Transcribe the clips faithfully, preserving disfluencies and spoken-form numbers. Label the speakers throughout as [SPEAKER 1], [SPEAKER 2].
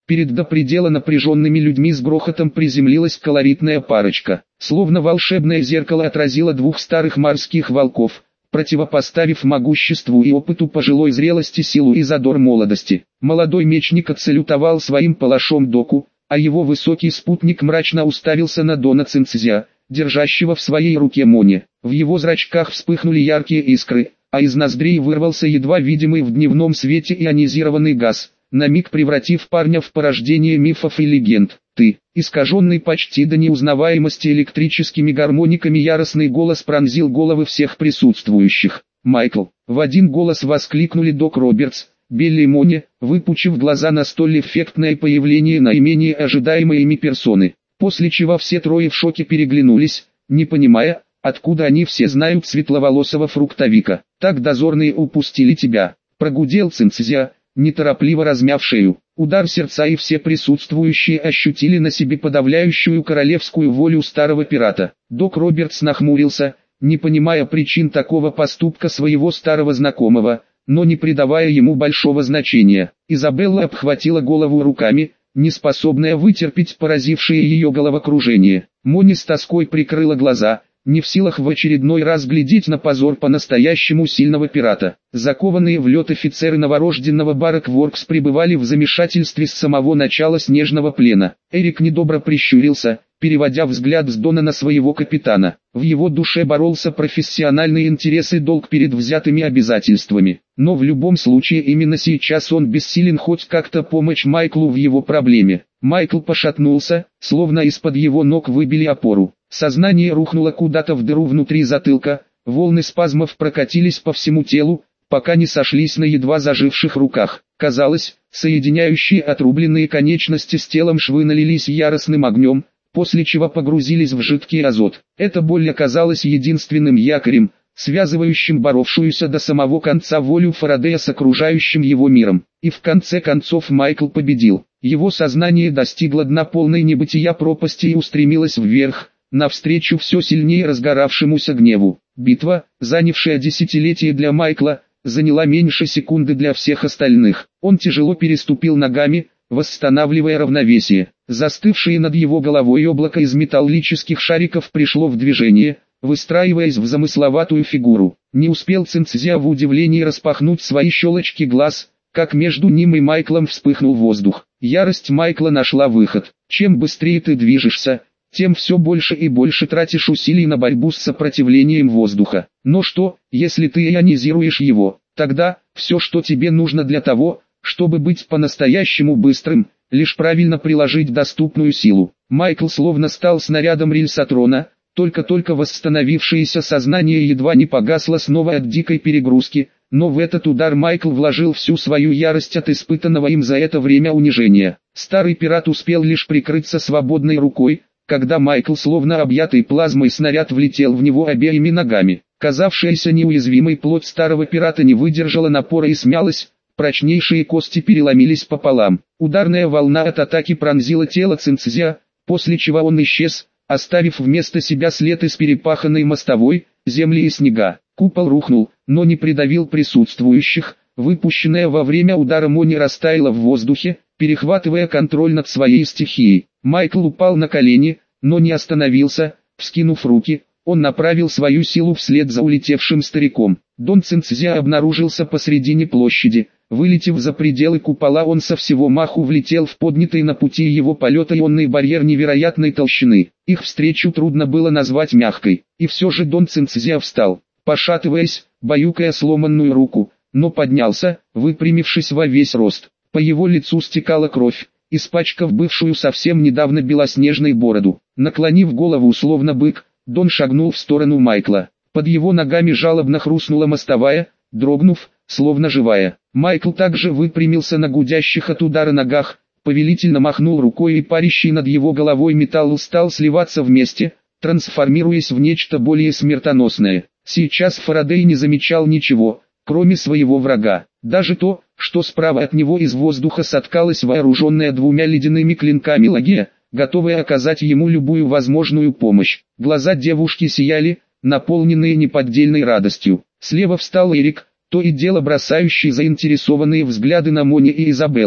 [SPEAKER 1] Перед до предела напряженными людьми с грохотом приземлилась колоритная парочка. Словно волшебное зеркало отразило двух старых морских волков, противопоставив могуществу и опыту пожилой зрелости силу и задор молодости. Молодой мечник отсалютовал своим палашом доку, а его высокий спутник мрачно уставился на Дона Цинцзя, держащего в своей руке Мони. В его зрачках вспыхнули яркие искры, а из ноздрей вырвался едва видимый в дневном свете ионизированный газ, на миг превратив парня в порождение мифов и легенд. «Ты!» Искаженный почти до неузнаваемости электрическими гармониками яростный голос пронзил головы всех присутствующих. «Майкл!» В один голос воскликнули Док Робертс, Билли и Мони, выпучив глаза на столь эффектное появление наименее ожидаемой ими персоны. После чего все трое в шоке переглянулись, не понимая, откуда они все знают светловолосого фруктовика. «Так дозорные упустили тебя!» Прогудел Цинцзя, неторопливо размяв шею. Удар сердца, и все присутствующие ощутили на себе подавляющую королевскую волю старого пирата. Док Робертс нахмурился, не понимая причин такого поступка своего старого знакомого, но не придавая ему большого значения. Изабелла обхватила голову руками, не способная вытерпеть поразившее ее головокружение. Мони с тоской прикрыла глаза, не в силах в очередной раз глядеть на позор по-настоящему сильного пирата. Закованные в лед офицеры новорожденного Барракворкс пребывали в замешательстве с самого начала снежного плена. Эрик недобро прищурился, переводя взгляд с Дона на своего капитана. В его душе боролся профессиональный интерес и долг перед взятыми обязательствами. Но в любом случае именно сейчас он бессилен хоть как-то помочь Майклу в его проблеме. Майкл пошатнулся, словно из-под его ног выбили опору. Сознание рухнуло куда-то в дыру внутри затылка, волны спазмов прокатились по всему телу, пока не сошлись на едва заживших руках. Казалось, соединяющие отрубленные конечности с телом швы налились яростным огнем, после чего погрузились в жидкий азот. Эта боль оказалась единственным якорем, связывающим боровшуюся до самого конца волю Фарадея с окружающим его миром. И в конце концов Майкл победил. Его сознание достигло дна полной небытия пропасти и устремилось вверх, навстречу все сильнее разгоравшемуся гневу. Битва, занявшая десятилетие для Майкла, заняла меньше секунды для всех остальных. Он тяжело переступил ногами, восстанавливая равновесие. Застывшее над его головой облако из металлических шариков пришло в движение, выстраиваясь в замысловатую фигуру. Не успел Цинцзя в удивлении распахнуть свои щелочки глаз, как между ним и Майклом вспыхнул воздух. Ярость Майкла нашла выход. Чем быстрее ты движешься, тем все больше и больше тратишь усилий на борьбу с сопротивлением воздуха. Но что, если ты ионизируешь его? Тогда, все, что тебе нужно для того, чтобы быть по-настоящему быстрым, лишь правильно приложить доступную силу. Майкл словно стал снарядом рельсотрона, только-только восстановившееся сознание едва не погасло снова от дикой перегрузки, но в этот удар Майкл вложил всю свою ярость от испытанного им за это время унижения. Старый пират успел лишь прикрыться свободной рукой, когда Майкл, словно объятый плазмой снаряд, влетел в него обеими ногами. Казавшаяся неуязвимой плоть старого пирата не выдержала напора и смялась, прочнейшие кости переломились пополам. Ударная волна от атаки пронзила тело Цинцзя, после чего он исчез, оставив вместо себя след из перепаханной мостовой, земли и снега. Купол рухнул, но не придавил присутствующих. Выпущенная во время удара Мони растаяла в воздухе, перехватывая контроль над своей стихией. Майкл упал на колени, но не остановился. Вскинув руки, он направил свою силу вслед за улетевшим стариком. Дон Цинцзя обнаружился посредине площади. Вылетев за пределы купола, он со всего маху влетел в поднятый на пути его полета ионный барьер невероятной толщины. Их встречу трудно было назвать мягкой. И все же Дон Цинцзя встал, пошатываясь, баюкая сломанную руку, но поднялся, выпрямившись во весь рост. По его лицу стекала кровь, испачкав бывшую совсем недавно белоснежной бороду. Наклонив голову словно бык, Дон шагнул в сторону Майкла. Под его ногами жалобно хрустнула мостовая, дрогнув, словно живая. Майкл также выпрямился на гудящих от удара ногах, повелительно махнул рукой, и парящий над его головой металл стал сливаться вместе, трансформируясь в нечто более смертоносное. Сейчас Фарадей не замечал ничего, кроме своего врага. Даже то, что справа от него из воздуха соткалась вооруженная двумя ледяными клинками Лагия, готовая оказать ему любую возможную помощь. Глаза девушки сияли, наполненные неподдельной радостью. Слева встал Эрик, то и дело бросающий заинтересованные взгляды на Мони и Изабеллу.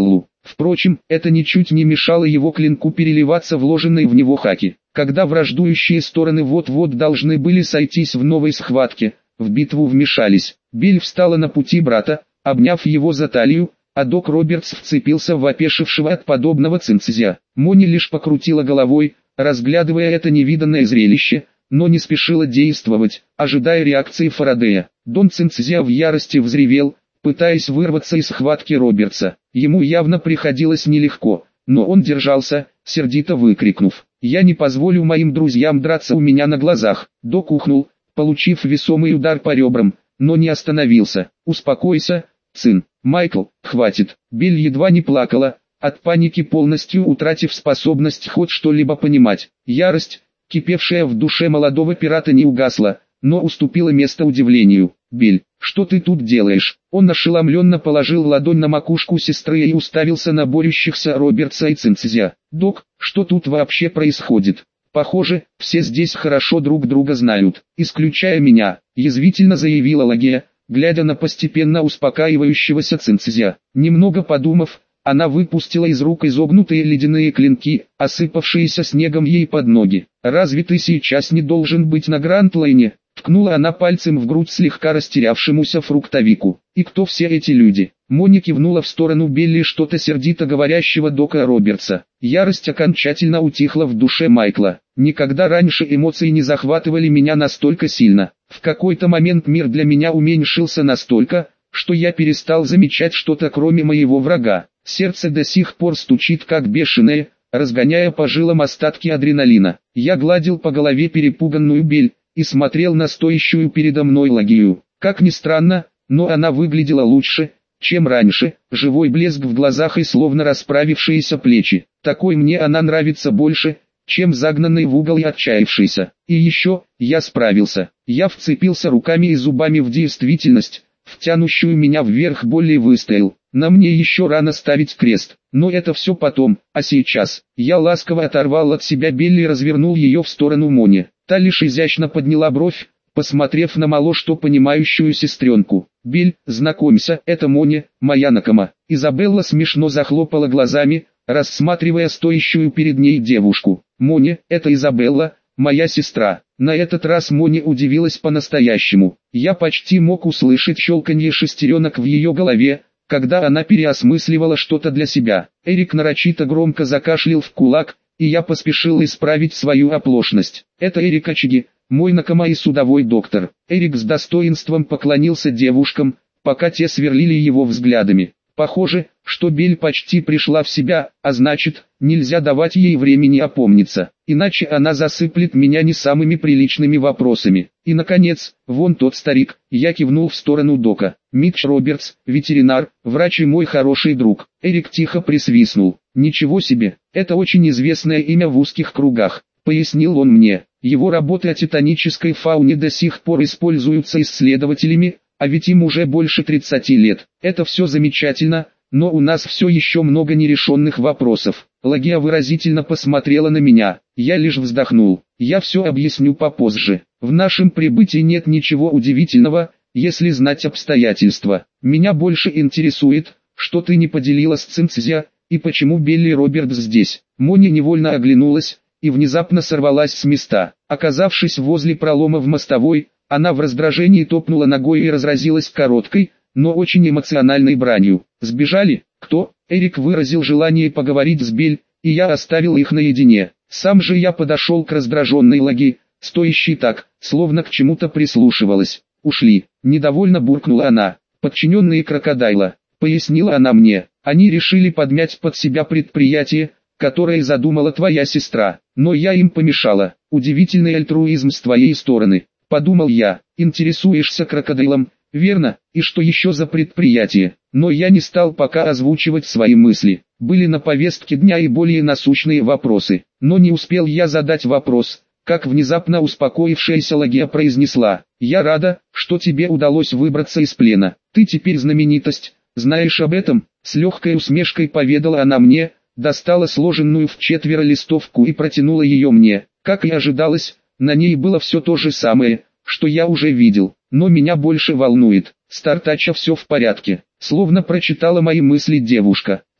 [SPEAKER 1] Впрочем, это ничуть не мешало его клинку переливаться вложенной в него хаки. Когда враждующие стороны вот-вот должны были сойтись в новой схватке, в битву вмешались. Белль встала на пути брата, обняв его за талию, а док Робертс вцепился в опешившего от подобного цинцзя. Мони лишь покрутила головой, разглядывая это невиданное зрелище, но не спешила действовать, ожидая реакции Фарадея. Дон Цинцзя в ярости взревел, пытаясь вырваться из схватки Робертса. Ему явно приходилось нелегко, но он держался, сердито выкрикнув: «Я не позволю моим друзьям драться у меня на глазах». Док ухнул, получив весомый удар по ребрам, но не остановился. «Успокойся, Цин. Майкл, хватит». Белль едва не плакала, от паники полностью утратив способность хоть что-либо понимать. Ярость, кипевшая в душе молодого пирата, не угасла, но уступила место удивлению. «Белль, что ты тут делаешь?» Он ошеломленно положил ладонь на макушку сестры и уставился на борющихся Робертса и Цинцзя. «Док, что тут вообще происходит? Похоже, все здесь хорошо друг друга знают, исключая меня», язвительно заявила Лагия, глядя на постепенно успокаивающегося Цинцзя. Немного подумав, она выпустила из рук изогнутые ледяные клинки, осыпавшиеся снегом ей под ноги. «Разве ты сейчас не должен быть на Гранд-Лайне?» Ткнула она пальцем в грудь слегка растерявшемуся фруктовику. «И кто все эти люди?» Мони кивнула в сторону Белли, что-то сердито говорящего дока Робертса. Ярость окончательно утихла в душе Майкла. «Никогда раньше эмоции не захватывали меня настолько сильно. В какой-то момент мир для меня уменьшился настолько, что я перестал замечать что-то кроме моего врага. Сердце до сих пор стучит как бешеное, разгоняя по жилам остатки адреналина. Я гладил по голове перепуганную Белль и смотрел на стоящую передо мной Лагию. Как ни странно, но она выглядела лучше, чем раньше, живой блеск в глазах и словно расправившиеся плечи. Такой мне она нравится больше, чем загнанный в угол и отчаявшийся. И еще, я справился. Я вцепился руками и зубами в действительность, в тянущую меня вверх боль, и выстоял. На мне еще рано ставить крест, но это все потом, а сейчас. Я ласково оторвал от себя Белли и развернул ее в сторону Мони. Та лишь изящно подняла бровь, посмотрев на мало что понимающую сестренку. «Белль, знакомься, это Мони, моя Накама». Изабелла смешно захлопала глазами, рассматривая стоящую перед ней девушку. «Мони, это Изабелла, моя сестра». На этот раз Мони удивилась по-настоящему. Я почти мог услышать щелканье шестеренок в ее голове, когда она переосмысливала что-то для себя. Эрик нарочито громко закашлял в кулак, и я поспешил исправить свою оплошность. «Это Эрик Ачиги, мой Накама и судовой доктор». Эрик с достоинством поклонился девушкам, пока те сверлили его взглядами. Похоже, что Белль почти пришла в себя, а значит, нельзя давать ей времени опомниться, иначе она засыплет меня не самыми приличными вопросами. И наконец, вон тот старик, я кивнул в сторону дока. Митч Робертс, ветеринар, врач и мой хороший друг. Эрик тихо присвистнул. «Ничего себе, это очень известное имя в узких кругах», пояснил он мне. «Его работы о титанической фауне до сих пор используются исследователями, а ведь им уже больше тридцати лет. Это все замечательно, но у нас все еще много нерешенных вопросов». Лагия выразительно посмотрела на меня. Я лишь вздохнул. «Я все объясню попозже. В нашем прибытии нет ничего удивительного, если знать обстоятельства. Меня больше интересует, что ты не поделила с Цинцзя, и почему Белли Робертс здесь». Мони невольно оглянулась и внезапно сорвалась с места. Оказавшись возле пролома в мостовой, она в раздражении топнула ногой и разразилась короткой, но очень эмоциональной бранью. «Сбежали? Кто?» Эрик выразил желание поговорить с Белль, и я оставил их наедине. Сам же я подошел к раздраженной Лаги, стоящей так, словно к чему-то прислушивалась. «Ушли», — недовольно буркнула она. «Подчиненные крокодайла», — пояснила она мне. «Они решили подмять под себя предприятие, которое задумала твоя сестра, но я им помешала. Удивительный альтруизм с твоей стороны». Подумал я. «Интересуешься крокодилом, верно? И что еще за предприятие?» Но я не стал пока озвучивать свои мысли. Были на повестке дня и более насущные вопросы. Но не успел я задать вопрос, как внезапно успокоившаяся Лагия произнесла: «Я рада, что тебе удалось выбраться из плена. Ты теперь знаменитость, знаешь об этом?» С легкой усмешкой поведала она мне, достала сложенную в четверо листовку и протянула ее мне. Как и ожидалось, на ней было все то же самое, что я уже видел, но меня больше волнует. С Тартача все в порядке. Словно прочитала мои мысли девушка.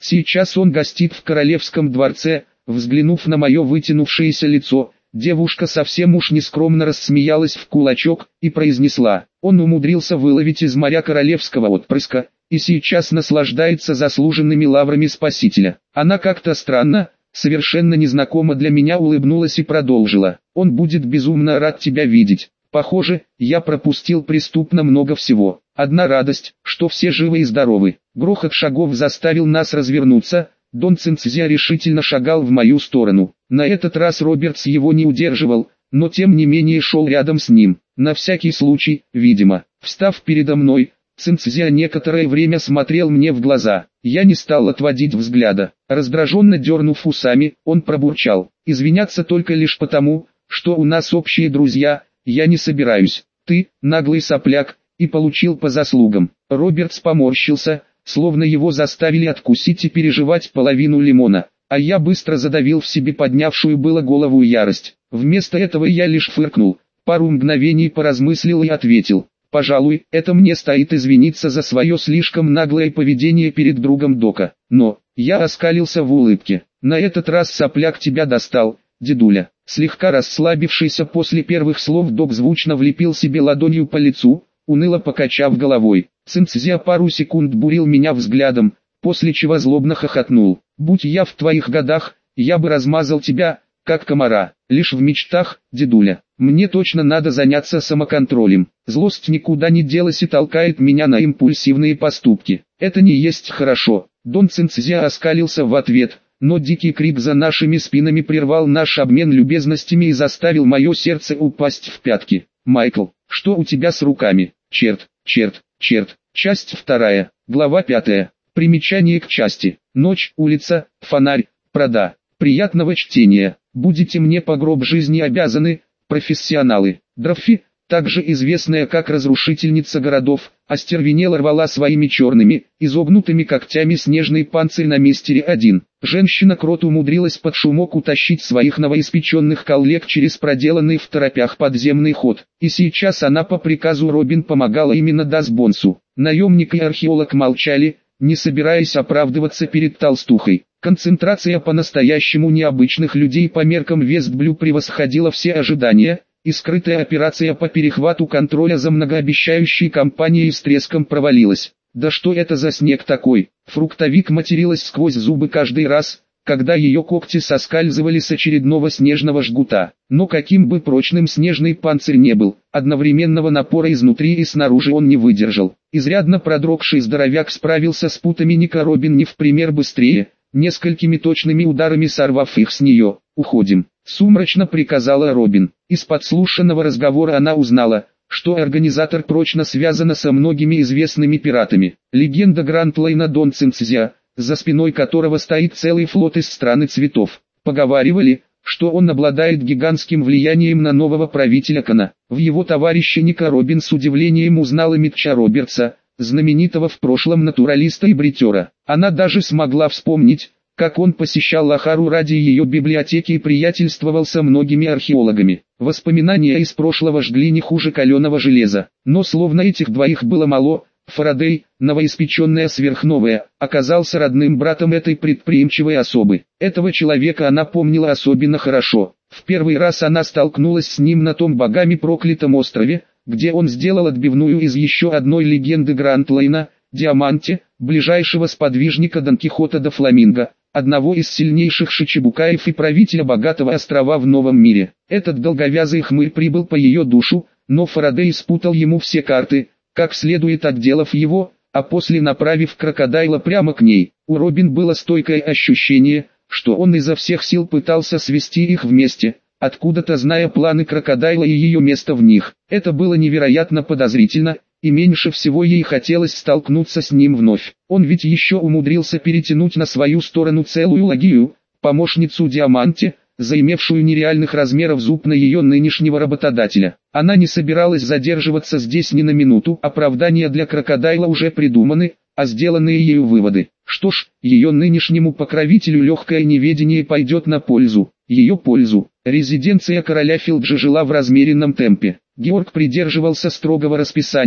[SPEAKER 1] Сейчас он гостит в королевском дворце. Взглянув на мое вытянувшееся лицо, девушка совсем уж нескромно рассмеялась в кулачок и произнесла: он умудрился выловить из моря королевского отпрыска, и сейчас наслаждается заслуженными лаврами спасителя. Она как-то странно, совершенно незнакомо для меня улыбнулась и продолжила: он будет безумно рад тебя видеть. Похоже, я пропустил преступно много всего. Одна радость, что все живы и здоровы. Грохот шагов заставил нас развернуться. Дон Цинцзя решительно шагал в мою сторону. На этот раз Робертс его не удерживал, но тем не менее шел рядом с ним. На всякий случай, видимо. Встав передо мной, Цинцзя некоторое время смотрел мне в глаза. Я не стал отводить взгляда. Раздраженно дернув усами, он пробурчал: извиняться только лишь потому, что у нас общие друзья, я не собираюсь. Ты, наглый сопляк, и получил по заслугам. Робертс поморщился, словно его заставили откусить и переживать половину лимона, а я быстро задавил в себе поднявшую было голову ярость. Вместо этого я лишь фыркнул, пару мгновений поразмыслил и ответил: пожалуй, это мне стоит извиниться за свое слишком наглое поведение перед другом Дока. Но, я оскалился в улыбке. На этот раз сопляк тебя достал, дедуля. Слегка расслабившийся после первых слов Док звучно влепил себе ладонью по лицу, уныло покачав головой. Цинцзя пару секунд бурил меня взглядом, после чего злобно хохотнул: будь я в твоих годах, я бы размазал тебя, как комара. Лишь в мечтах, дедуля. Мне точно надо заняться самоконтролем. Злость никуда не делась и толкает меня на импульсивные поступки. Это не есть хорошо. Дон Цинцзя оскалился в ответ, но дикий крик за нашими спинами прервал наш обмен любезностями и заставил мое сердце упасть в пятки. Майкл, что у тебя с руками? Черт, черт, черт. Часть вторая, глава пятая. Примечание к части. Ночь, улица, фонарь, прода. Приятного чтения. Будете мне по гроб жизни обязаны, профессионалы. Драффи, также известная как разрушительница городов, остервенело рвала своими черными, изогнутыми когтями снежный панцирь на мистере один. Женщина-крот умудрилась под шумок утащить своих новоиспеченных коллег через проделанный в торопях подземный ход. И сейчас она по приказу Робин помогала именно Дасбонсу. Наемник и археолог молчали, не собираясь оправдываться перед толстухой. Концентрация по-настоящему необычных людей по меркам Вестблю превосходила все ожидания, и скрытая операция по перехвату контроля за многообещающей компанией с треском провалилась. Да что это за снег такой? Фруктовик материлась сквозь зубы каждый раз, когда ее когти соскальзывали с очередного снежного жгута. Но каким бы прочным снежный панцирь не был, одновременного напора изнутри и снаружи он не выдержал. Изрядно продрогший здоровяк справился с путами Ника Робин не в пример быстрее, несколькими точными ударами сорвав их с нее. «Уходим», — сумрачно приказала Робин. Из подслушанного разговора она узнала, что организатор прочно связана со многими известными пиратами. Легенда Грандлейна Дон Цинцзя, за спиной которого стоит целый флот из страны цветов. Поговаривали, что он обладает гигантским влиянием на нового правителя Кана. В его товарище Ника Робин с удивлением узнала Митча Робертса, знаменитого в прошлом натуралиста и бритера. Она даже смогла вспомнить, как он посещал Лахару ради ее библиотеки и приятельствовал со многими археологами. Воспоминания из прошлого жгли не хуже каленого железа. Но словно этих двоих было мало, Фарадей, новоиспеченная сверхновая, оказался родным братом этой предприимчивой особы. Этого человека она помнила особенно хорошо. В первый раз она столкнулась с ним на том богами проклятом острове, где он сделал отбивную из еще одной легенды Грандлейна, Диаманте, ближайшего сподвижника Дон Кихота до Фламинго, одного из сильнейших шичибукаев и правителя богатого острова в Новом мире. Этот долговязый хмырь прибыл по ее душу, но Фарадей спутал ему все карты, как следует отделав его, а после направив крокодайла прямо к ней. У Робин было стойкое ощущение, что он изо всех сил пытался свести их вместе, откуда-то зная планы крокодайла и ее место в них. Это было невероятно подозрительно, и меньше всего ей хотелось столкнуться с ним вновь. Он ведь еще умудрился перетянуть на свою сторону целую Лагию, помощницу Диаманте, заимевшую нереальных размеров зуб на ее нынешнего работодателя. Она не собиралась задерживаться здесь ни на минуту, оправдания для крокодайла уже придуманы, а сделанные ею выводы. Что ж, ее нынешнему покровителю легкое неведение пойдет на пользу. Ее пользу. Резиденция короля Филджи жила в размеренном темпе. Георг придерживался строгого расписания,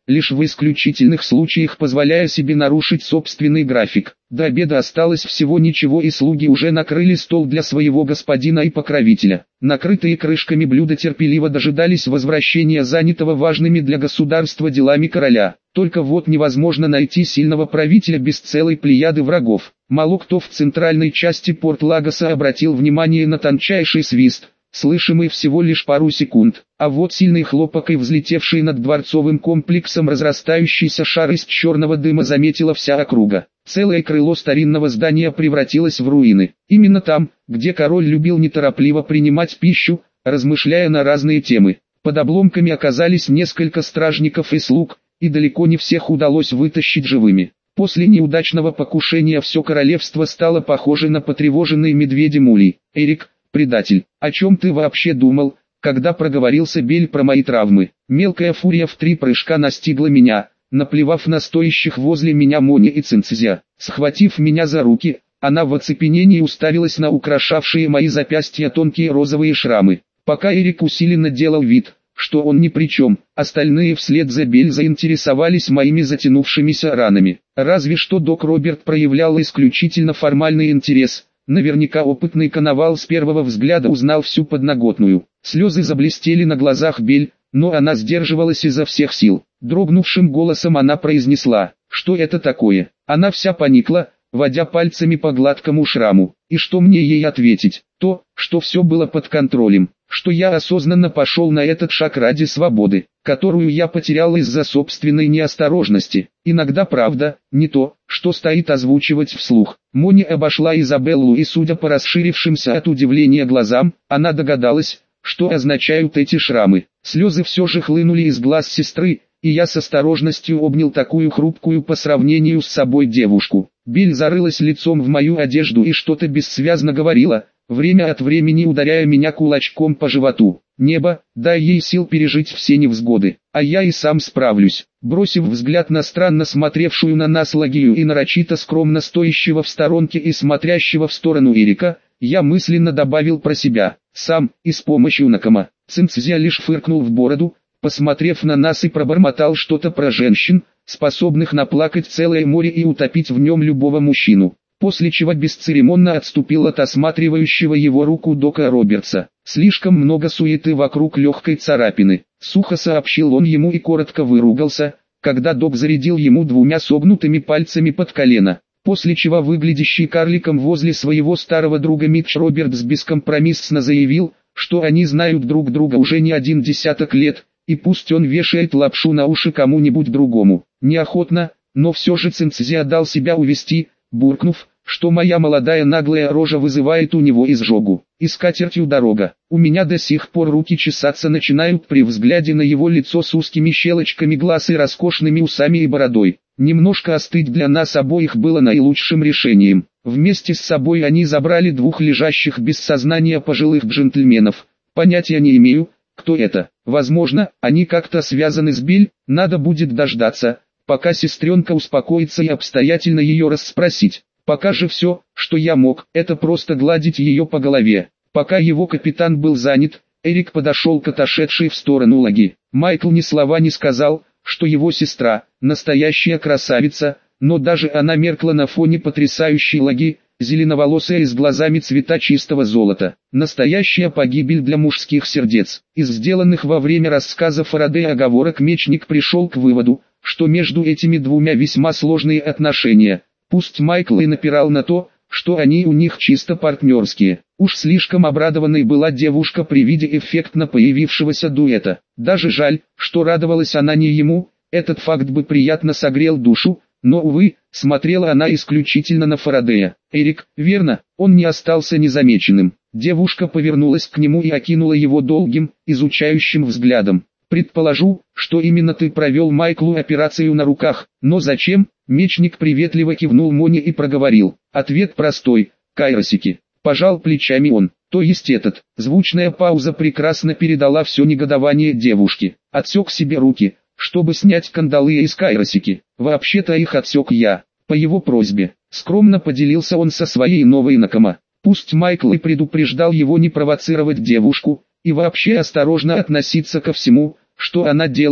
[SPEAKER 1] лишь в исключительных случаях позволяя себе нарушить собственный график. До обеда осталось всего ничего, и слуги уже накрыли стол для своего господина и покровителя. Накрытые крышками блюда терпеливо дожидались возвращения занятого важными для государства делами короля. Только вот невозможно найти сильного правителя без целой плеяды врагов. Мало кто в центральной части Порт-Лагоса обратил внимание на тончайший свист, слышимый всего лишь пару секунд, а вот сильный хлопок и взлетевший над дворцовым комплексом разрастающийся шар из черного дыма заметила вся округа. Целое крыло старинного здания превратилось в руины. Именно там, где король любил неторопливо принимать пищу, размышляя на разные темы. Под обломками оказались несколько стражников и слуг, и далеко не всех удалось вытащить живыми. После неудачного покушения все королевство стало похоже на потревоженный медведем улей. «Эрик, предатель, о чем ты вообще думал, когда проговорился Бель про мои травмы?» Мелкая фурия в три прыжка настигла меня, наплевав на стоящих возле меня Мони и Цинцзя. Схватив меня за руки, она в оцепенении уставилась на украшавшие мои запястья тонкие розовые шрамы. Пока Эрик усиленно делал вид, что он ни при чем, остальные вслед за Бель заинтересовались моими затянувшимися ранами. Разве что док Роберт проявлял исключительно формальный интерес. Наверняка опытный коновал с первого взгляда узнал всю подноготную. Слезы заблестели на глазах Бель, но она сдерживалась изо всех сил. Дрогнувшим голосом она произнесла: «Что это такое?» Она вся поникла, водя пальцами по гладкому шраму. И что мне ей ответить? То, что все было под контролем, что я осознанно пошел на этот шаг ради свободы, которую я потерял из-за собственной неосторожности. Иногда правда, не то, что стоит озвучивать вслух. Мони обошла Изабеллу, и судя по расширившимся от удивления глазам, она догадалась, что означают эти шрамы. Слезы все же хлынули из глаз сестры, и я с осторожностью обнял такую хрупкую по сравнению с собой девушку. Бель зарылась лицом в мою одежду и что-то бессвязно говорила, время от времени ударяя меня кулачком по животу. «Небо, дай ей сил пережить все невзгоды, а я и сам справлюсь». Бросив взгляд на странно смотревшую на нас Лагию и нарочито скромно стоящего в сторонке и смотрящего в сторону Эрика, я мысленно добавил про себя: «Сам, и с помощью Накама». Цинцзя лишь фыркнул в бороду, посмотрев на нас, и пробормотал что-то про женщин, способных наплакать целое море и утопить в нем любого мужчину, после чего бесцеремонно отступил от осматривающего его руку дока Робертса. «Слишком много суеты вокруг легкой царапины», — сухо сообщил он ему и коротко выругался, когда док зарядил ему двумя согнутыми пальцами под колено, после чего выглядящий карликом возле своего старого друга Митч Робертс бескомпромиссно заявил, что они знают друг друга уже не один десяток лет, и пусть он вешает лапшу на уши кому-нибудь другому. Неохотно, но все же Цинцзя дал себя увести, буркнув, что моя молодая наглая рожа вызывает у него изжогу. И с катертью дорога. У меня до сих пор руки чесаться начинают при взгляде на его лицо с узкими щелочками глаз и роскошными усами и бородой. Немножко остыть для нас обоих было наилучшим решением. Вместе с собой они забрали двух лежащих без сознания пожилых джентльменов. Понятия не имею, кто это. Возможно, они как-то связаны с Бель. Надо будет дождаться, пока сестренка успокоится, и обстоятельно ее расспросить. Пока же все, что я мог, это просто гладить ее по голове. Пока его капитан был занят, Эрик подошел к отошедшей в сторону Лаги. Майкл ни слова не сказал, что его сестра – настоящая красавица, но даже она меркла на фоне потрясающей Лаги, зеленоволосая и с глазами цвета чистого золота. Настоящая погибель для мужских сердец. Из сделанных во время рассказа Фарадея оговорок мечник пришел к выводу, что между этими двумя весьма сложные отношения. Пусть Майкл и напирал на то, что они у них чисто партнерские. Уж слишком обрадованной была девушка при виде эффектно появившегося дуэта. Даже жаль, что радовалась она не ему, этот факт бы приятно согрел душу, но, увы, смотрела она исключительно на Фарадея. «Эрик, верно, он не остался незамеченным». Девушка повернулась к нему и окинула его долгим, изучающим взглядом. «Предположу, что именно ты провел Майклу операцию на руках, но зачем?» Мечник приветливо кивнул Мони и проговорил. «Ответ простой, Кайросики». Пожал плечами он. То есть этот. Звучная пауза прекрасно передала все негодование девушки. Отсек себе руки, чтобы снять кандалы из Кайросики. Вообще-то их отсек я, по его просьбе. Скромно поделился он со своей новой Накама. Пусть Майкл и предупреждал его не провоцировать девушку, и вообще осторожно относиться ко всему, что она делает,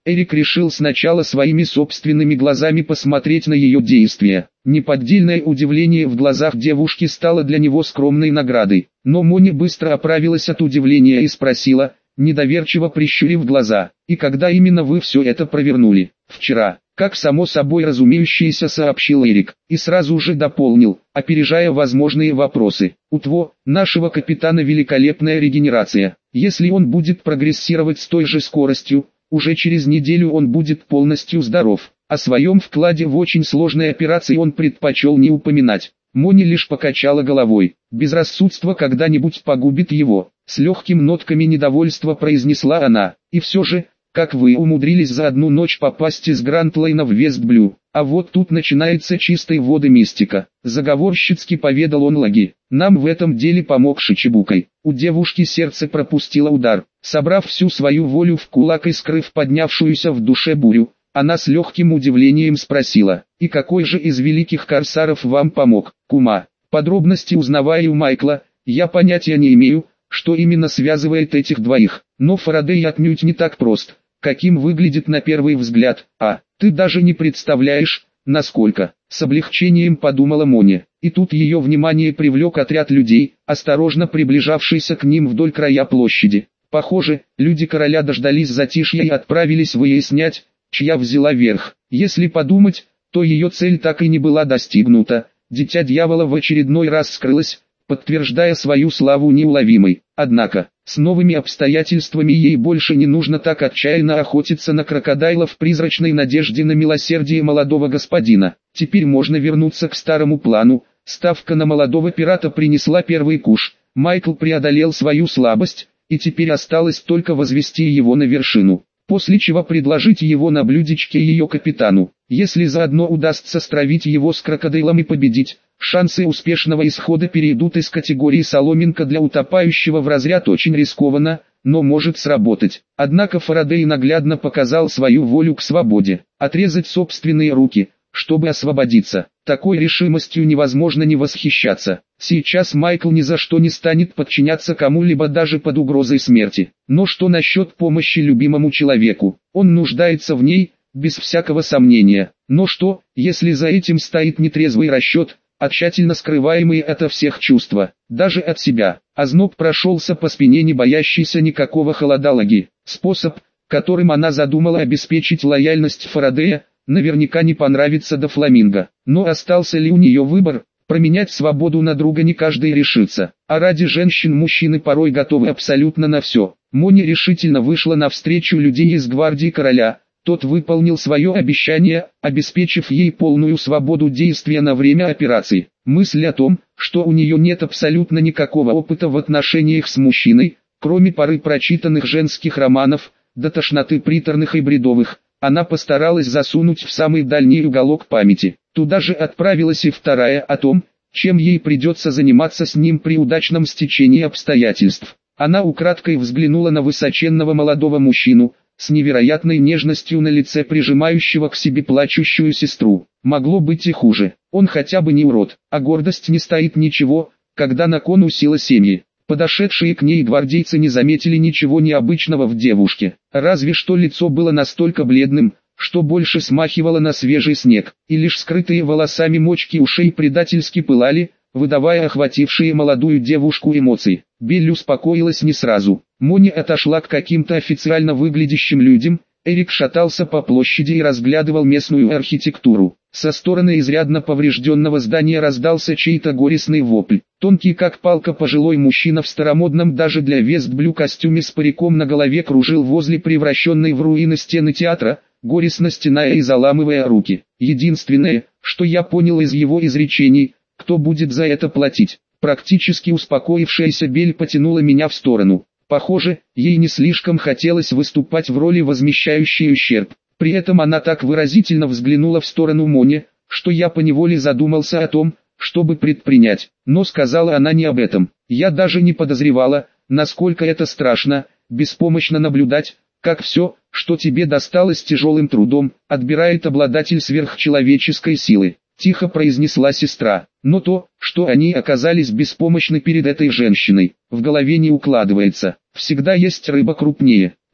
[SPEAKER 1] Эрик решил сначала своими собственными глазами посмотреть на ее действия. Неподдельное удивление в глазах девушки стало для него скромной наградой. Но Мони быстро оправилась от удивления и спросила, недоверчиво прищурив глаза: «И когда именно вы все это провернули?» «Вчера», как само собой разумеющееся сообщил Эрик, и сразу же дополнил, опережая возможные вопросы: «У Тво, нашего капитана, великолепная регенерация. Если он будет прогрессировать с той же скоростью, уже через неделю он будет полностью здоров». О своем вкладе в очень сложной операции он предпочел не упоминать. Мони лишь покачала головой. «Безрассудство когда-нибудь погубит его», — с легкими нотками недовольства произнесла она. «И все же, как вы умудрились за одну ночь попасть из Грантлейна в Вестблю? А вот тут начинается чистой воды мистика», — заговорщицки поведал он Лаги. «Нам в этом деле помог Шичибукай». У девушки сердце пропустило удар. Собрав всю свою волю в кулак и скрыв поднявшуюся в душе бурю, она с легким удивлением спросила: «И какой же из великих корсаров вам помог, кума?» Подробности узнавая у Майкла, я понятия не имею, что именно связывает этих двоих. Но Фарадей отнюдь не так прост, каким выглядит на первый взгляд. «А, ты даже не представляешь, насколько», — с облегчением подумала Мони. И тут ее внимание привлек отряд людей, осторожно приближавшийся к ним вдоль края площади. Похоже, люди короля дождались затишья и отправились выяснять, чья взяла верх. Если подумать, то ее цель так и не была достигнута. Дитя дьявола в очередной раз скрылось, подтверждая свою славу неуловимой. Однако, с новыми обстоятельствами ей больше не нужно так отчаянно охотиться на крокодила в призрачной надежде на милосердие молодого господина. Теперь можно вернуться к старому плану. Ставка на молодого пирата принесла первый куш. Майкл преодолел свою слабость, и теперь осталось только возвести его на вершину, после чего предложить его на блюдечке ее капитану. Если заодно удастся стравить его с крокодилом и победить, шансы успешного исхода перейдут из категории соломинка для утопающего в разряд очень рискованно, но может сработать. Однако Фарадей наглядно показал свою волю к свободе. Отрезать собственные руки, чтобы освободиться. Такой решимостью невозможно не восхищаться. Сейчас Майкл ни за что не станет подчиняться кому-либо даже под угрозой смерти. Но что насчет помощи любимому человеку? Он нуждается в ней, без всякого сомнения. Но что, если за этим стоит нетрезвый расчет, а тщательно скрываемые ото всех чувства, даже от себя? Озноб прошелся по спине не боящейся никакого холода Лаги. Способ, которым она задумала обеспечить лояльность Фарадея, наверняка не понравится до Фламинго. Но остался ли у нее выбор? Променять свободу на друга не каждый решится, а ради женщин мужчины порой готовы абсолютно на все. Мони решительно вышла навстречу людей из гвардии короля. Тот выполнил свое обещание, обеспечив ей полную свободу действия на время операции. Мысль о том, что у нее нет абсолютно никакого опыта в отношениях с мужчиной, кроме пары прочитанных женских романов, до тошноты приторных и бредовых, она постаралась засунуть в самый дальний уголок памяти. Туда же отправилась и вторая о том, чем ей придется заниматься с ним при удачном стечении обстоятельств. Она украдкой взглянула на высоченного молодого мужчину, с невероятной нежностью на лице прижимающего к себе плачущую сестру. Могло быть и хуже. Он хотя бы не урод, а гордость не стоит ничего, когда на кону сила семьи. Подошедшие к ней гвардейцы не заметили ничего необычного в девушке, разве что лицо было настолько бледным, что больше смахивало на свежий снег, и лишь скрытые волосами мочки ушей предательски пылали, выдавая охватившие молодую девушку эмоции. Билли успокоилась не сразу. Мони отошла к каким-то официально выглядящим людям. Эрик шатался по площади и разглядывал местную архитектуру. Со стороны изрядно поврежденного здания раздался чей-то горестный вопль. Тонкий как палка пожилой мужчина в старомодном даже для Вестблю костюме с париком на голове кружил возле превращенной в руины стены театра, горестно стеная и заламывая руки. Единственное, что я понял из его изречений: кто будет за это платить? Практически успокоившаяся Бель потянула меня в сторону. Похоже, ей не слишком хотелось выступать в роли возмещающей ущерб. При этом она так выразительно взглянула в сторону Мони, что я поневоле задумался о том, чтобы предпринять. Но сказала она не об этом. Я даже не подозревала, насколько это страшно, беспомощно наблюдать, как все, что тебе досталось тяжелым трудом, отбирает обладатель сверхчеловеческой силы. Тихо произнесла сестра. Но то, что они оказались беспомощны перед этой женщиной, в голове не укладывается. Всегда есть рыба крупнее.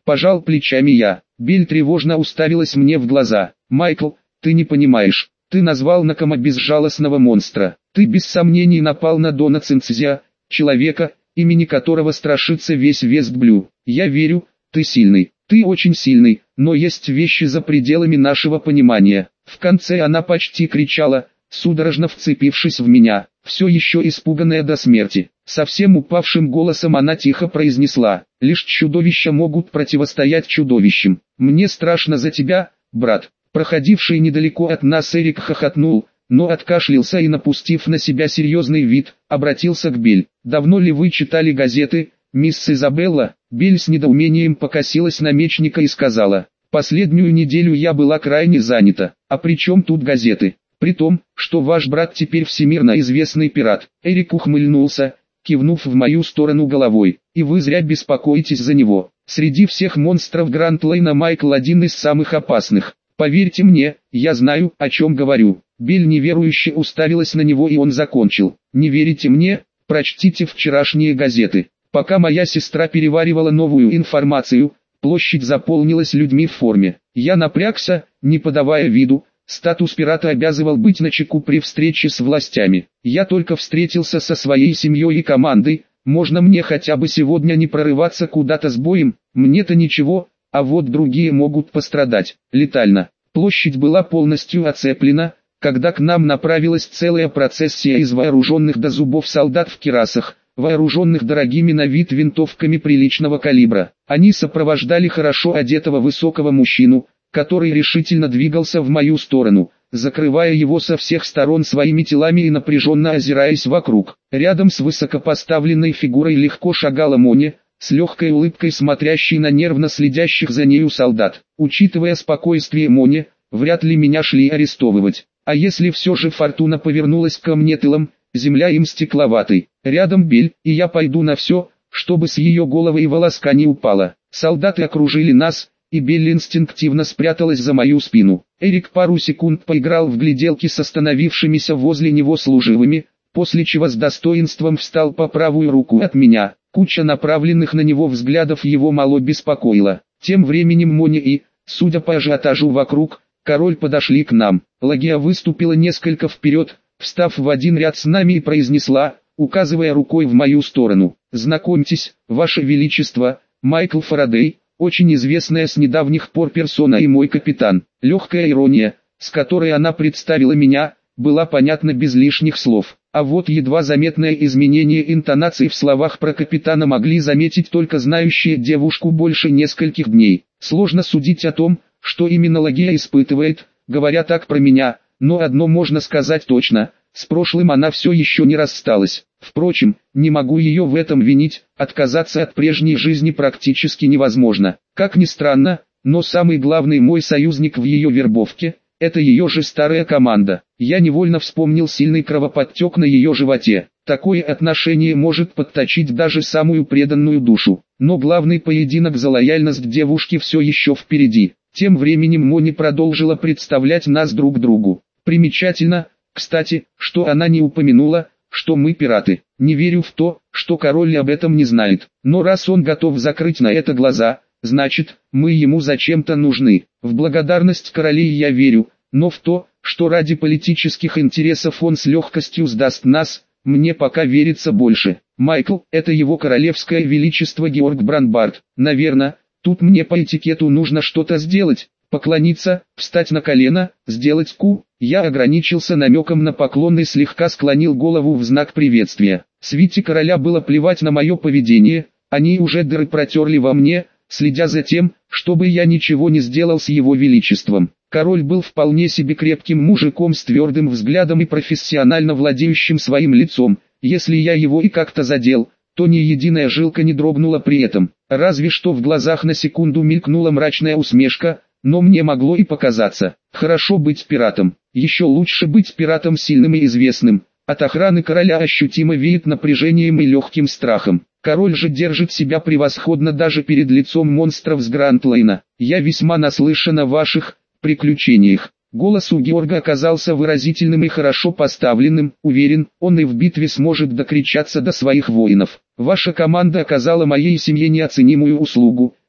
[SPEAKER 1] Пожал плечами я. Белль тревожно уставилась мне в глаза. Майкл, ты не понимаешь. Ты назвал Накама безжалостного монстра. Ты без сомнений напал на Дона Цинцзя, человека, имени которого страшится весь Вестблю. Я верю, ты сильный. Ты очень сильный, но есть вещи за пределами нашего понимания. В конце она почти кричала, судорожно вцепившись в меня, все еще испуганная до смерти. Совсем упавшим голосом она тихо произнесла: «Лишь чудовища могут противостоять чудовищам. Мне страшно за тебя, брат». Проходивший недалеко от нас Эрик хохотнул, но откашлялся и, напустив на себя серьезный вид, обратился к Белль. «Давно ли вы читали газеты, мисс Изабелла?» Белль с недоумением покосилась на мечника и сказала: «Последнюю неделю я была крайне занята. А при чем тут газеты? При том, что ваш брат теперь всемирно известный пират». Эрик ухмыльнулся, кивнув в мою сторону головой. «И вы зря беспокоитесь за него. Среди всех монстров Гранд-Лейна Майкл один из самых опасных. Поверьте мне, я знаю, о чем говорю». Белль неверующе уставилась на него, и он закончил: «Не верите мне? Прочтите вчерашние газеты». Пока моя сестра переваривала новую информацию, площадь заполнилась людьми в форме. Я напрягся, не подавая виду. Статус пирата обязывал быть начеку при встрече с властями. Я только встретился со своей семьей и командой. Можно мне хотя бы сегодня не прорываться куда-то с боем? Мне-то ничего, а вот другие могут пострадать. Летально. Площадь была полностью оцеплена, когда к нам направилась целая процессия из вооруженных до зубов солдат в кирасах, вооруженных дорогими на вид винтовками приличного калибра. Они сопровождали хорошо одетого высокого мужчину, который решительно двигался в мою сторону, закрывая его со всех сторон своими телами и напряженно озираясь вокруг. Рядом с высокопоставленной фигурой легко шагала Моня, с легкой улыбкой смотрящей на нервно следящих за нею солдат. Учитывая спокойствие Мони, вряд ли меня шли арестовывать. А если все же фортуна повернулась ко мне тылом, земля им стекловатой. Рядом Белль, и я пойду на все, чтобы с ее головы и волоска не упала. Солдаты окружили нас, и Белль инстинктивно спряталась за мою спину. Эрик пару секунд поиграл в гляделки с остановившимися возле него служивыми, после чего с достоинством встал по правую руку от меня. Куча направленных на него взглядов его мало беспокоила. Тем временем Моня и, судя по ажиотажу вокруг, король подошли к нам. Лагия выступила несколько вперед, встав в один ряд с нами, и произнесла, указывая рукой в мою сторону: «Знакомьтесь, ваше величество, Майкл Фарадей, очень известная с недавних пор персона и мой капитан». Легкая ирония, с которой она представила меня, была понятна без лишних слов. А вот едва заметное изменение интонации в словах про капитана могли заметить только знающие девушку больше нескольких дней. Сложно судить о том, что именно Лагия испытывает, говоря так про меня, но одно можно сказать точно: с прошлым она все еще не рассталась. Впрочем, не могу ее в этом винить, отказаться от прежней жизни практически невозможно. Как ни странно, но самый главный мой союзник в ее вербовке – это ее же старая команда. Я невольно вспомнил сильный кровоподтек на ее животе. Такое отношение может подточить даже самую преданную душу. Но главный поединок за лояльность девушки все еще впереди. Тем временем Мони продолжила представлять нас друг другу. Примечательно, кстати, что она не упомянула, что мы пираты. Не верю в то, что король об этом не знает. Но раз он готов закрыть на это глаза, значит, мы ему зачем-то нужны. В благодарность королей я верю, но в то, что ради политических интересов он с легкостью сдаст нас, мне пока верится больше. Майкл, это его королевское величество Георг Бранбард. Наверное, тут мне по этикету нужно что-то сделать. Поклониться, встать на колено, сделать ку. Я ограничился намеком на поклон и слегка склонил голову в знак приветствия. Свите короля было плевать на мое поведение, они уже дыры протерли во мне, следя за тем, чтобы я ничего не сделал с его величеством. Король был вполне себе крепким мужиком с твердым взглядом и профессионально владеющим своим лицом. Если я его и как-то задел, то ни единая жилка не дрогнула при этом. Разве что в глазах на секунду мелькнула мрачная усмешка, но мне могло и показаться. Хорошо быть пиратом, еще лучше быть пиратом сильным и известным. От охраны короля ощутимо веет напряжением и легким страхом. Король же держит себя превосходно даже перед лицом монстров с Гранд-Лейна. Я весьма наслышан о ваших приключениях. Голос у Георга оказался выразительным и хорошо поставленным. Уверен, он и в битве сможет докричаться до своих воинов. Ваша команда оказала моей семье неоценимую услугу.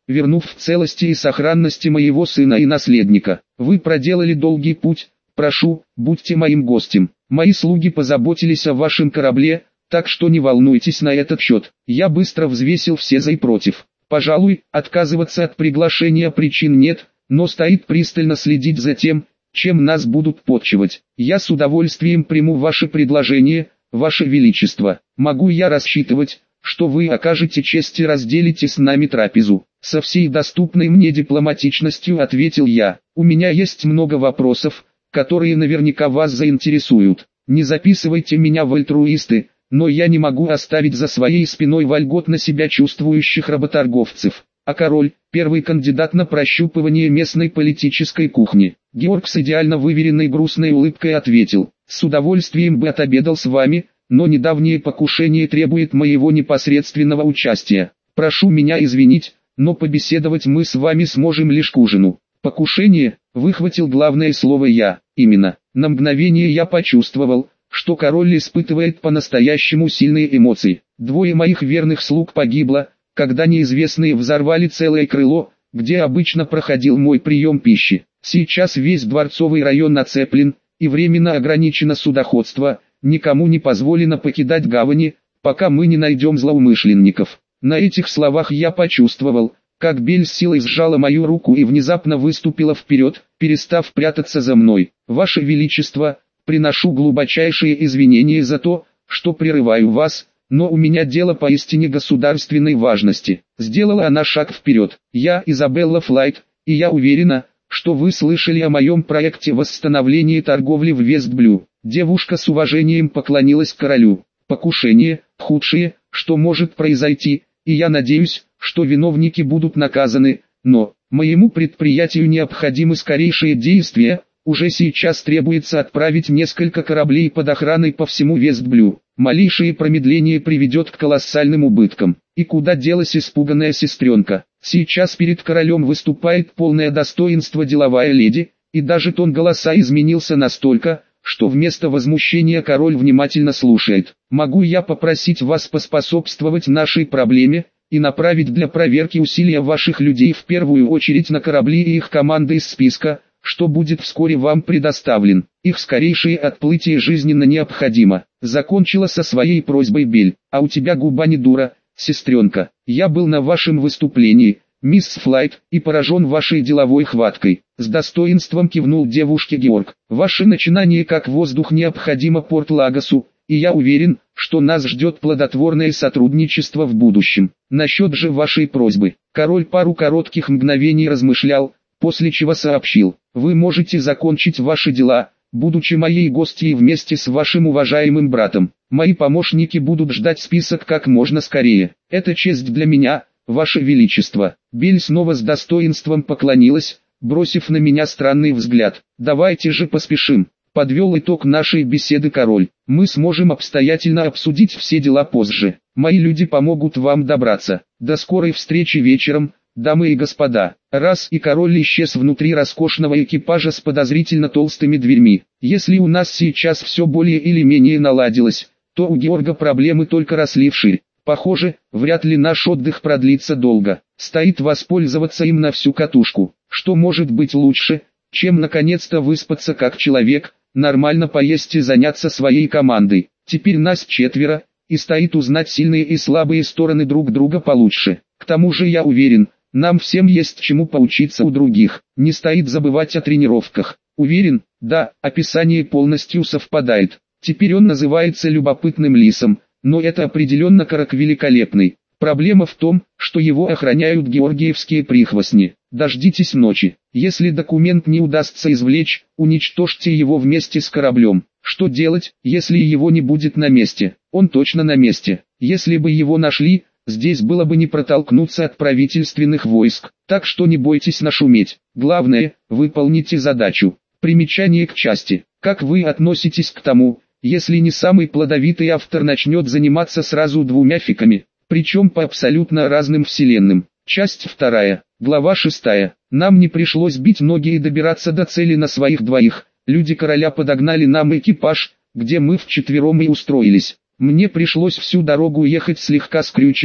[SPEAKER 1] вернув в целости и сохранности моего сына и наследника. Вы проделали долгий путь, прошу, будьте моим гостем. Мои слуги позаботились о вашем корабле, так что не волнуйтесь на этот счет. Я быстро взвесил все за и против. Пожалуй, отказываться от приглашения причин нет, но стоит пристально следить за тем, чем нас будут почивать. Я с удовольствием приму ваше предложение, ваше величество. Могу я рассчитывать, что вы окажете честь и разделите с нами трапезу? Со всей доступной мне дипломатичностью ответил я. У меня есть много вопросов, которые наверняка вас заинтересуют. Не записывайте меня в альтруисты, но я не могу оставить за своей спиной вольготно себя чувствующих работорговцев. А король, первый кандидат на прощупывание местной политической кухни. Георг с идеально выверенной грустной улыбкой ответил: с удовольствием бы отобедал с вами, но недавнее покушение требует моего непосредственного участия. Прошу меня извинить, но побеседовать мы с вами сможем лишь к ужину. Покушение, выхватил главное слово я. Именно, на мгновение я почувствовал, что король испытывает по-настоящему сильные эмоции. Двое моих верных слуг погибло, когда неизвестные взорвали целое крыло, где обычно проходил мой прием пищи. Сейчас весь дворцовый район оцеплен, и временно ограничено судоходство, никому не позволено покидать гавани, пока мы не найдем злоумышленников. На этих словах я почувствовал, как Бель с силой сжала мою руку и внезапно выступила вперед, перестав прятаться за мной. Ваше Величество, приношу глубочайшие извинения за то, что прерываю вас, но у меня дело поистине государственной важности. Сделала она шаг вперед. Я Изабелла Флайт, и я уверена, что вы слышали о моем проекте восстановления торговли в Вестблю. Девушка с уважением поклонилась королю. Покушение, худшее, что может произойти, и я надеюсь, что виновники будут наказаны, но моему предприятию необходимы скорейшие действия. Уже сейчас требуется отправить несколько кораблей под охраной по всему Вестблю. Малейшее промедление приведет к колоссальным убыткам. И куда делась испуганная сестренка? Сейчас перед королем выступает полное достоинство деловая леди, и даже тон голоса изменился настолько, что вместо возмущения король внимательно слушает. Могу я попросить вас поспособствовать нашей проблеме, и направить для проверки усилия ваших людей в первую очередь на корабли и их команды из списка, что будет вскоре вам предоставлен. Их скорейшее отплытие жизненно необходимо. Закончила со своей просьбой Бель. А у тебя губа не дура, сестренка. Я был на вашем выступлении, мисс Флайт, и поражен вашей деловой хваткой. С достоинством кивнул девушке Георг. Ваше начинание как воздух необходимо Порт-Лагосу, и я уверен, что нас ждет плодотворное сотрудничество в будущем. Насчет же вашей просьбы. Король пару коротких мгновений размышлял, после чего сообщил: вы можете закончить ваши дела, будучи моей гостьей вместе с вашим уважаемым братом. Мои помощники будут ждать список как можно скорее. Это честь для меня, ваше величество. Бель снова с достоинством поклонилась, бросив на меня странный взгляд. Давайте же поспешим. Подвел итог нашей беседы король. Мы сможем обстоятельно обсудить все дела позже. Мои люди помогут вам добраться. До скорой встречи вечером, дамы и господа. Раз и король исчез внутри роскошного экипажа с подозрительно толстыми дверьми. Если у нас сейчас все более или менее наладилось, то у Георга проблемы только росли вширь. Похоже, вряд ли наш отдых продлится долго. Стоит воспользоваться им на всю катушку. Что может быть лучше, чем наконец-то выспаться как человек, нормально поесть и заняться своей командой. Теперь нас четверо, и стоит узнать сильные и слабые стороны друг друга получше. К тому же я уверен, нам всем есть чему поучиться у других. Не стоит забывать о тренировках. Уверен, да, описание полностью совпадает. Теперь он называется любопытным лисом, но это определенно Карак великолепный. Проблема в том, что его охраняют георгиевские прихвостни. Дождитесь ночи. Если документ не удастся извлечь, уничтожьте его вместе с кораблем. Что делать, если его не будет на месте? Он точно на месте. Если бы его нашли, здесь было бы не протолкнуться от правительственных войск. Так что не бойтесь нашуметь. Главное, выполните задачу. Примечание к части. Как вы относитесь к тому, если не самый плодовитый автор начнет заниматься сразу двумя фиками, причем по абсолютно разным вселенным? Часть вторая, глава шестая. Нам не пришлось бить ноги и добираться до цели на своих двоих. Люди короля подогнали нам экипаж, где мы вчетвером и устроились. Мне пришлось всю дорогу ехать слегка скрюченным,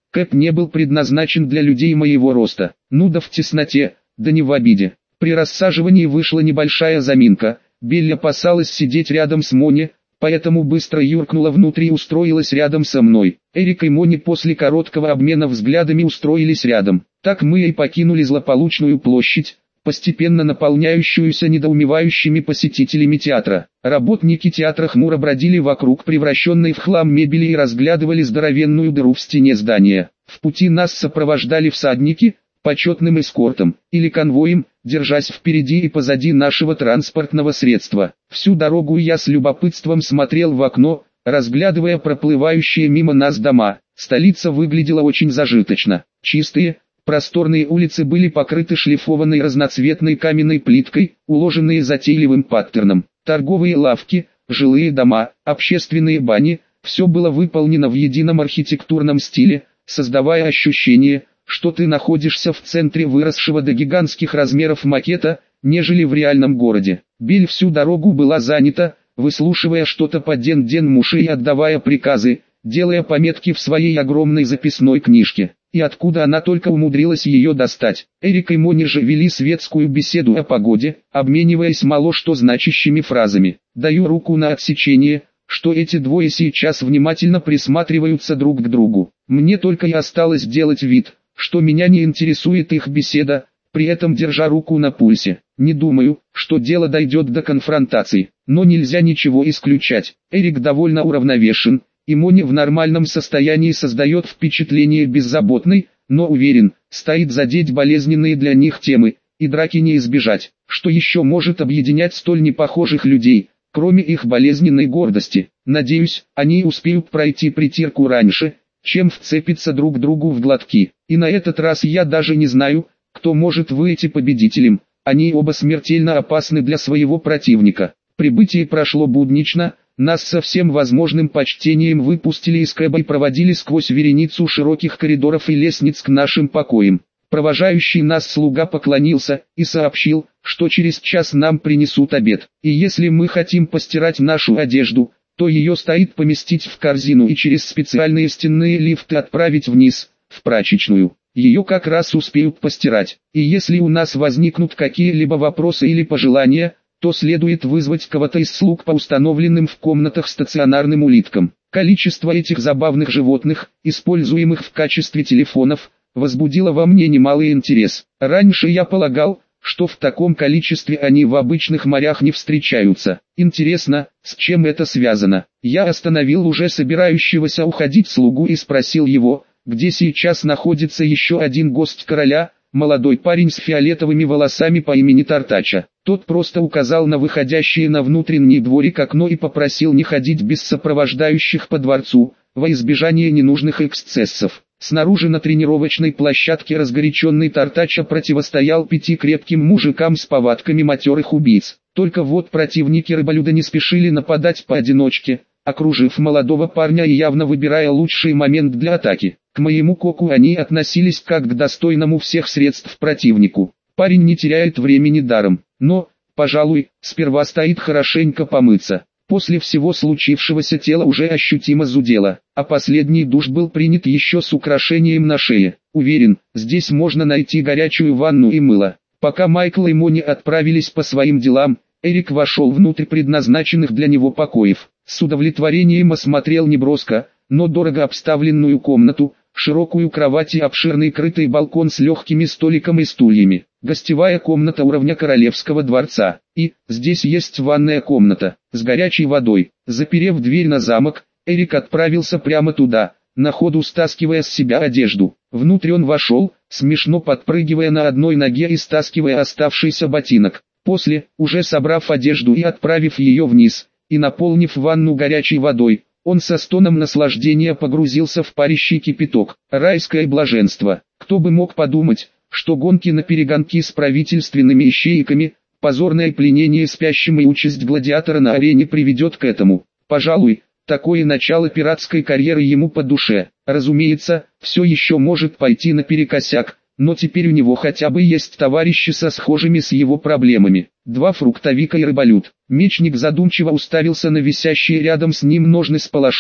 [SPEAKER 1] Кэп не был предназначен для людей моего роста. Ну да в тесноте, да не в обиде. При рассаживании вышла небольшая заминка. Билли опасалась сидеть рядом с Мони, поэтому быстро юркнула внутрь и устроилась рядом со мной. Эрик и Мони после короткого обмена взглядами устроились рядом. Так мы и покинули злополучную площадь, постепенно наполняющуюся недоумевающими посетителями театра. Работники театра хмуро бродили вокруг превращенной в хлам мебели и разглядывали здоровенную дыру в стене здания. В пути нас сопровождали всадники, почетным эскортом, или конвоем, держась впереди и позади нашего транспортного средства. Всю дорогу я с любопытством смотрел в окно, разглядывая проплывающие мимо нас дома. Столица выглядела очень зажиточно. Чистые, просторные улицы были покрыты шлифованной разноцветной каменной плиткой, уложенные затейливым паттерном. Торговые лавки, жилые дома, общественные бани – все было выполнено в едином архитектурном стиле, создавая ощущение, что ты находишься в центре выросшего до гигантских размеров макета, нежели в реальном городе. Биль всю дорогу была занята, выслушивая что-то по ден-ден-муши и отдавая приказы, делая пометки в своей огромной записной книжке. И откуда она только умудрилась ее достать. Эрик и Мони же вели светскую беседу о погоде, обмениваясь мало что значащими фразами. Даю руку на отсечение, что эти двое сейчас внимательно присматриваются друг к другу. Мне только и осталось делать вид, что меня не интересует их беседа, при этом держа руку на пульсе. Не думаю, что дело дойдет до конфронтации, но нельзя ничего исключать. Эрик довольно уравновешен, и Мони в нормальном состоянии создает впечатление беззаботной, но уверен, стоит задеть болезненные для них темы, и драки не избежать. Что еще может объединять столь непохожих людей, кроме их болезненной гордости? Надеюсь, они успеют пройти притирку раньше, чем вцепиться друг другу в глотки. И на этот раз я даже не знаю, кто может выйти победителем. Они оба смертельно опасны для своего противника. Прибытие прошло буднично, нас со всем возможным почтением выпустили из кэба и проводили сквозь вереницу широких коридоров и лестниц к нашим покоям. Провожающий нас слуга поклонился и сообщил, что через час нам принесут обед. И если мы хотим постирать нашу одежду, то ее стоит поместить в корзину и через специальные стенные лифты отправить вниз, в прачечную. Ее как раз успеют постирать. И если у нас возникнут какие-либо вопросы или пожелания, то следует вызвать кого-то из слуг по установленным в комнатах стационарным улиткам. Количество этих забавных животных, используемых в качестве телефонов, возбудило во мне немалый интерес. Раньше я полагал, что в таком количестве они в обычных морях не встречаются. Интересно, с чем это связано? Я остановил уже собирающегося уходить слугу и спросил его, где сейчас находится еще один гость короля, молодой парень с фиолетовыми волосами по имени Тартача. Тот просто указал на выходящее на внутренний дворик окно и попросил не ходить без сопровождающих по дворцу, во избежание ненужных эксцессов. Снаружи на тренировочной площадке разгоряченный Тартача противостоял пяти крепким мужикам с повадками матерых убийц. Только вот противники рыболюда не спешили нападать поодиночке, окружив молодого парня и явно выбирая лучший момент для атаки. К моему коку они относились как к достойному всех средств противнику. Парень не теряет времени даром, но, пожалуй, сперва стоит хорошенько помыться. После всего случившегося тело уже ощутимо зудело, а последний душ был принят еще с украшением на шее. Уверен, здесь можно найти горячую ванну и мыло. Пока Майкл и Мони отправились по своим делам, Эрик вошел внутрь предназначенных для него покоев. С удовлетворением осмотрел неброско, но дорого обставленную комнату, широкую кровать и обширный крытый балкон с легкими столиком и стульями. Гостевая комната уровня королевского дворца. И, здесь есть ванная комната, с горячей водой. Заперев дверь на замок, Эрик отправился прямо туда, на ходу стаскивая с себя одежду. Внутрь он вошел, смешно подпрыгивая на одной ноге и стаскивая оставшийся ботинок. После, уже собрав одежду и отправив ее вниз, и наполнив ванну горячей водой, он со стоном наслаждения погрузился в парящий кипяток. Райское блаженство. Кто бы мог подумать, что гонки на перегонки с правительственными ищейками, позорное пленение спящим и участь гладиатора на арене приведет к этому. Пожалуй, такое начало пиратской карьеры ему по душе. Разумеется, все еще может пойти наперекосяк, но теперь у него хотя бы есть товарищи со схожими с его проблемами. Два фруктовика и рыболюд. Мечник задумчиво уставился на висящие рядом с ним ножны с палашом,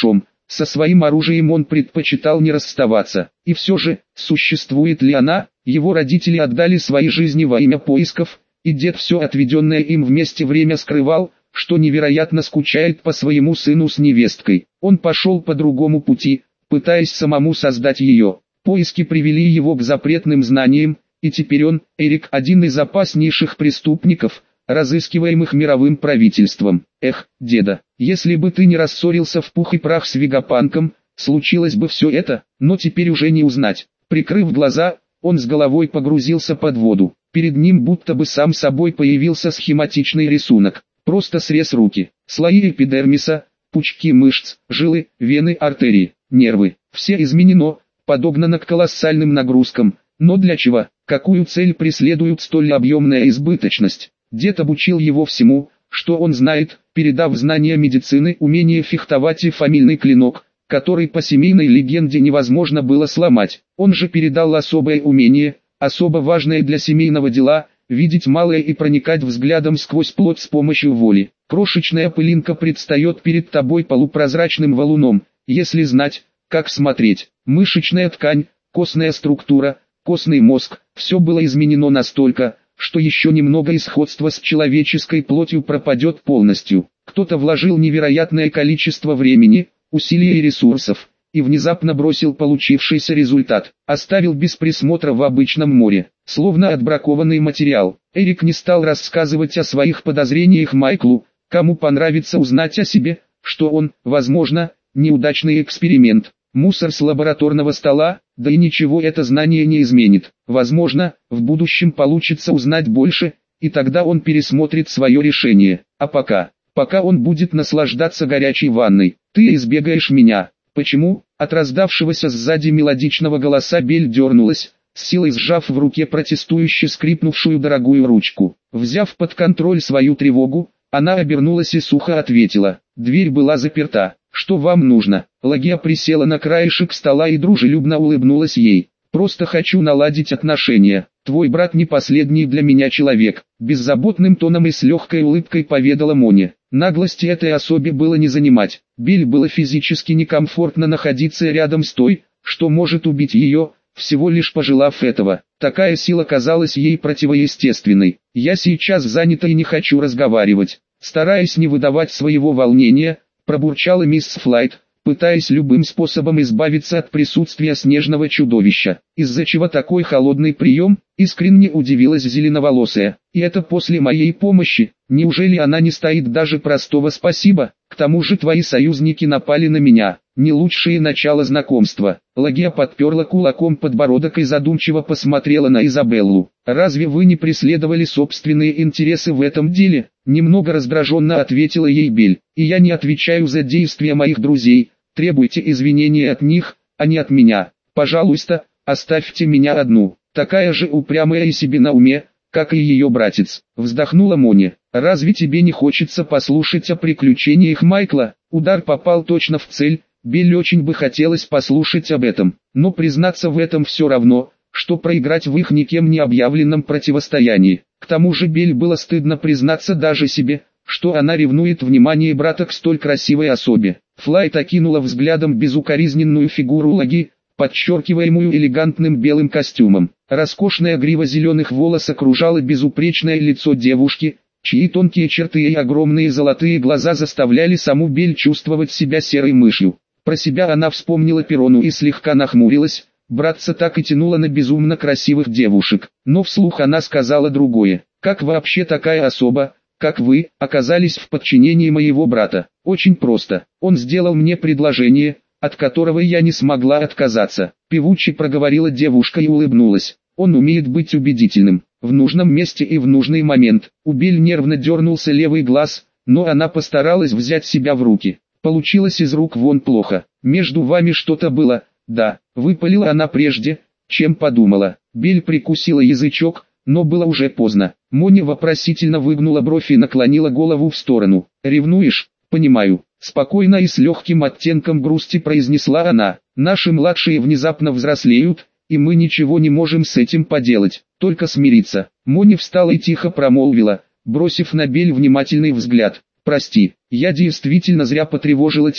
[SPEAKER 1] Со своим оружием он предпочитал не расставаться. И все же, существует ли она? Его родители отдали свои жизни во имя поисков, и дед все отведенное им вместе время скрывал, что невероятно скучает по своему сыну с невесткой. Он пошел по другому пути, пытаясь самому создать ее. Поиски привели его к запретным знаниям, и теперь он, Эрик, один из опаснейших преступников, разыскиваемых мировым правительством. Эх, деда, если бы ты не рассорился в пух и прах с Вегапанком, случилось бы все это, но теперь уже не узнать. Прикрыв глаза, он с головой погрузился под воду. Перед ним будто бы сам собой появился схематичный рисунок. Просто срез руки, слои эпидермиса, пучки мышц, жилы, вены, артерии, нервы. Все изменено, подогнано к колоссальным нагрузкам. Но для чего? Какую цель преследует столь объемная избыточность? Дед обучил его всему, что он знает, передав знания медицины, умение фехтовать и фамильный клинок, который по семейной легенде невозможно было сломать. Он же передал особое умение, особо важное для семейного дела, видеть малое и проникать взглядом сквозь плоть с помощью воли. Крошечная пылинка предстает перед тобой полупрозрачным валуном, если знать, как смотреть. Мышечная ткань, костная структура, костный мозг, все было изменено настолько, что еще немного и сходство с человеческой плотью пропадет полностью. Кто-то вложил невероятное количество времени, усилий и ресурсов, и внезапно бросил получившийся результат, оставил без присмотра в обычном море, словно отбракованный материал. Эрик не стал рассказывать о своих подозрениях Майклу, кому понравится узнать о себе, что он, возможно, неудачный эксперимент. Мусор с лабораторного стола, да и ничего это знание не изменит. Возможно, в будущем получится узнать больше, и тогда он пересмотрит свое решение. А пока, пока он будет наслаждаться горячей ванной. Ты избегаешь меня. Почему? От раздавшегося сзади мелодичного голоса Бель дернулась, с силой сжав в руке протестующе скрипнувшую дорогую ручку. Взяв под контроль свою тревогу, она обернулась и сухо ответила. Дверь была заперта. «Что вам нужно?» Лагия присела на краешек стола и дружелюбно улыбнулась ей. «Просто хочу наладить отношения. Твой брат не последний для меня человек», беззаботным тоном и с легкой улыбкой поведала Моня. Наглости этой особе было не занимать. Бель было физически некомфортно находиться рядом с той, что может убить ее, всего лишь пожелав этого. Такая сила казалась ей противоестественной. «Я сейчас занята и не хочу разговаривать», стараясь не выдавать своего волнения, пробурчала мисс Флайт, пытаясь любым способом избавиться от присутствия снежного чудовища. «Из-за чего такой холодный прием?» Искренне удивилась зеленоволосая. «И это после моей помощи? Неужели она не стоит даже простого спасибо? К тому же твои союзники напали на меня. Не лучшее начало знакомства». Лагия подперла кулаком подбородок и задумчиво посмотрела на Изабеллу. «Разве вы не преследовали собственные интересы в этом деле?» Немного раздраженно ответила ей Бель. «И я не отвечаю за действия моих друзей. Требуйте извинения от них, а не от меня. Пожалуйста, оставьте меня одну». «Такая же упрямая и себе на уме, как и ее братец», вздохнула Моня. «Разве тебе не хочется послушать о приключениях Майкла?» Удар попал точно в цель. Белль очень бы хотелось послушать об этом, но признаться в этом все равно, что проиграть в их никем не объявленном противостоянии. К тому же Белль было стыдно признаться даже себе, что она ревнует внимание брата к столь красивой особе. Флайт окинула взглядом безукоризненную фигуру Лаги, подчеркиваемую элегантным белым костюмом. Роскошная грива зеленых волос окружала безупречное лицо девушки, чьи тонкие черты и огромные золотые глаза заставляли саму Бель чувствовать себя серой мышью. Про себя она вспомнила Перону и слегка нахмурилась. Братца так и тянуло на безумно красивых девушек, но вслух она сказала другое. «Как вообще такая особа, как вы, оказались в подчинении моего брата?» «Очень просто. Он сделал мне предложение, от которого я не смогла отказаться», певуче проговорила девушка и улыбнулась. «Он умеет быть убедительным, в нужном месте и в нужный момент». У Бель нервно дернулся левый глаз, но она постаралась взять себя в руки. Получилось из рук вон плохо. «Между вами что-то было?» «Да», выпалила она прежде, чем подумала. Бель прикусила язычок, но было уже поздно. Моня вопросительно выгнула бровь и наклонила голову в сторону. «Ревнуешь?» «Понимаю», спокойно и с легким оттенком грусти произнесла она. «Наши младшие внезапно взрослеют, и мы ничего не можем с этим поделать, только смириться». Моня встала и тихо промолвила, бросив на Бель внимательный взгляд. «Прости, я действительно зря потревожила тебя.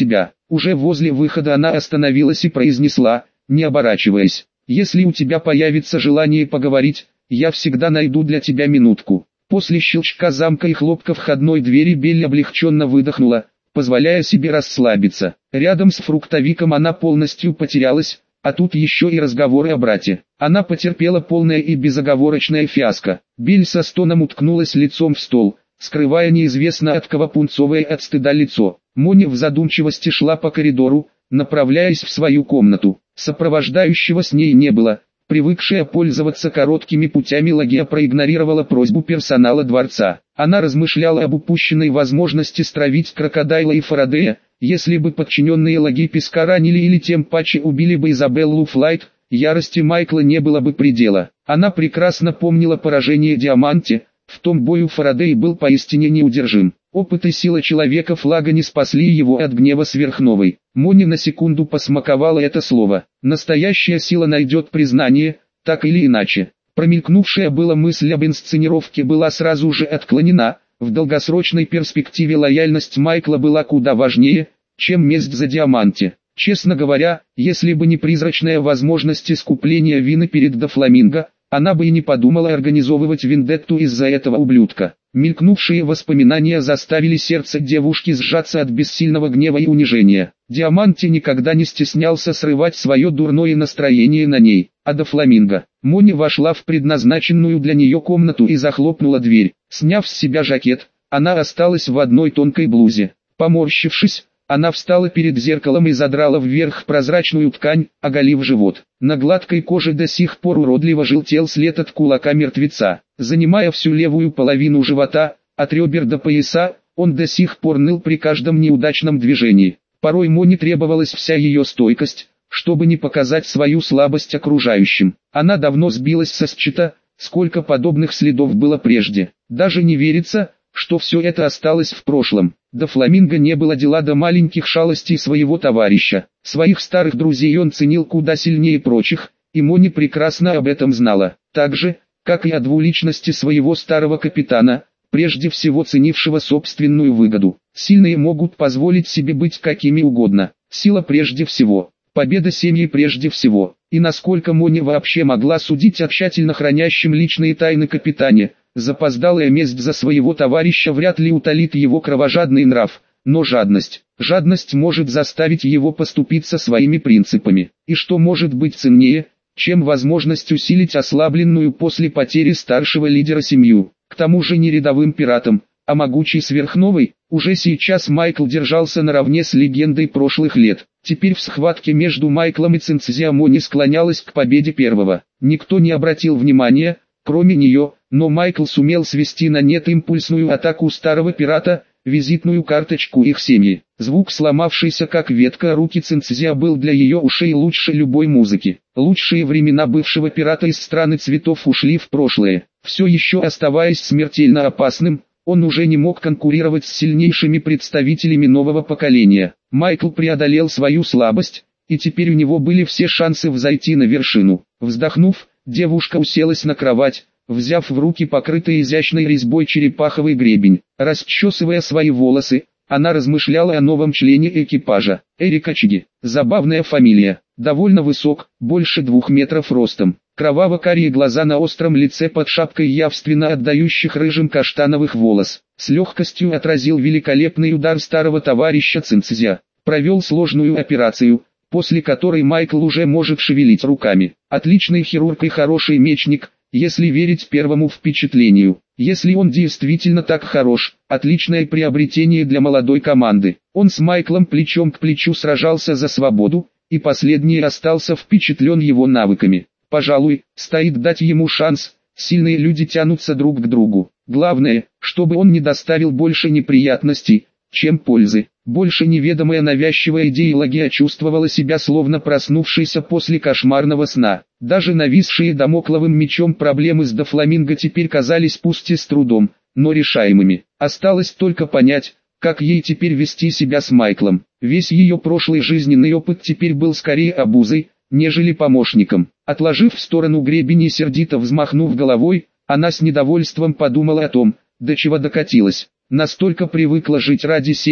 [SPEAKER 1] Уже возле выхода она остановилась и произнесла, не оборачиваясь: «Если у тебя появится желание поговорить, я всегда найду для тебя минутку». После щелчка замка и хлопка входной двери Белли облегченно выдохнула, позволяя себе расслабиться. Рядом с фруктовиком она полностью потерялась, а тут еще и разговоры о брате. Она потерпела полное и безоговорочное фиаско. Белль со стоном уткнулась лицом в стол, скрывая неизвестно от кого пунцовое от стыда лицо. Мони в задумчивости шла по коридору, направляясь в свою комнату. Сопровождающего с ней не было. Привыкшая пользоваться короткими путями, Лагия проигнорировала просьбу персонала дворца. Она размышляла об упущенной возможности стравить Крокодайла и Фарадея. Если бы подчиненные Лагии Песка ранили или тем паче убили бы Изабеллу Флайт, ярости Майкла не было бы предела. Она прекрасно помнила поражение Диаманте. В том бою Фарадей был поистине неудержим. Опыт и сила человека Флага не спасли его от гнева сверхновой. Мони на секунду посмаковала это слово. Настоящая сила найдет признание, так или иначе. Промелькнувшая была мысль об инсценировке была сразу же отклонена. В долгосрочной перспективе лояльность Майкла была куда важнее, чем месть за Диаманте. Честно говоря, если бы не призрачная возможность искупления вины перед Дофламинго, она бы и не подумала организовывать вендетту из-за этого ублюдка. Мелькнувшие воспоминания заставили сердце девушки сжаться от бессильного гнева и унижения. Диаманте никогда не стеснялся срывать свое дурное настроение на ней, а Дофламинго. Мони вошла в предназначенную для нее комнату и захлопнула дверь. Сняв с себя жакет, она осталась в одной тонкой блузе. Поморщившись, она встала перед зеркалом и задрала вверх прозрачную ткань, оголив живот. На гладкой коже до сих пор уродливо желтел след от кулака мертвеца. Занимая всю левую половину живота, от ребер до пояса, он до сих пор ныл при каждом неудачном движении. Порой Мони требовалась вся ее стойкость, чтобы не показать свою слабость окружающим. Она давно сбилась со счета, сколько подобных следов было прежде. Даже не верится, что все это осталось в прошлом. До Фламинго не было дела до маленьких шалостей своего товарища. Своих старых друзей он ценил куда сильнее прочих, и Мони прекрасно об этом знала. Так же, как и о двуличности своего старого капитана, прежде всего ценившего собственную выгоду. Сильные могут позволить себе быть какими угодно. Сила прежде всего. Победа семьи прежде всего. И насколько Мони вообще могла судить о тщательно хранящем личные тайны капитане, запоздалая месть за своего товарища вряд ли утолит его кровожадный нрав, но жадность. Жадность может заставить его поступиться своими принципами. И что может быть ценнее, чем возможность усилить ослабленную после потери старшего лидера семью. К тому же не рядовым пиратом, а могучей сверхновой. Уже сейчас Майкл держался наравне с легендой прошлых лет. Теперь в схватке между Майклом и Цинцзя Мони склонялась к победе первого. Никто не обратил внимания, кроме нее, но Майкл сумел свести на нет импульсную атаку старого пирата, визитную карточку их семьи. Звук сломавшийся как ветка руки Цинцзя был для ее ушей лучше любой музыки. Лучшие времена бывшего пирата из страны цветов ушли в прошлое. Все еще оставаясь смертельно опасным, он уже не мог конкурировать с сильнейшими представителями нового поколения. Майкл преодолел свою слабость, и теперь у него были все шансы взойти на вершину. Вздохнув, девушка уселась на кровать, взяв в руки покрытый изящной резьбой черепаховый гребень. Расчесывая свои волосы, она размышляла о новом члене экипажа. Эрик Ачиги. Забавная фамилия. Довольно высок, больше двух метров ростом. Кроваво-карие глаза на остром лице под шапкой явственно отдающих рыжим каштановых волос. С легкостью отразил великолепный удар старого товарища Цинцзя. Провел сложную операцию, после которой Майкл уже может шевелить руками. Отличный хирург и хороший мечник, если верить первому впечатлению. Если он действительно так хорош, отличное приобретение для молодой команды. Он с Майклом плечом к плечу сражался за свободу, и последний остался впечатлен его навыками. Пожалуй, стоит дать ему шанс, сильные люди тянутся друг к другу. Главное, чтобы он не доставил больше неприятностей, чем пользы. Больше неведомая навязчивая идея Лагия чувствовала себя словно проснувшейся после кошмарного сна. Даже нависшие дамокловым мечом проблемы с Дофламинго теперь казались пусть и с трудом, но решаемыми. Осталось только понять, как ей теперь вести себя с Майклом. Весь ее прошлый жизненный опыт теперь был скорее обузой, нежели помощником. Отложив в сторону гребень и сердито взмахнув головой, она с недовольством подумала о том, до чего докатилась. Настолько привыкла жить ради семьи,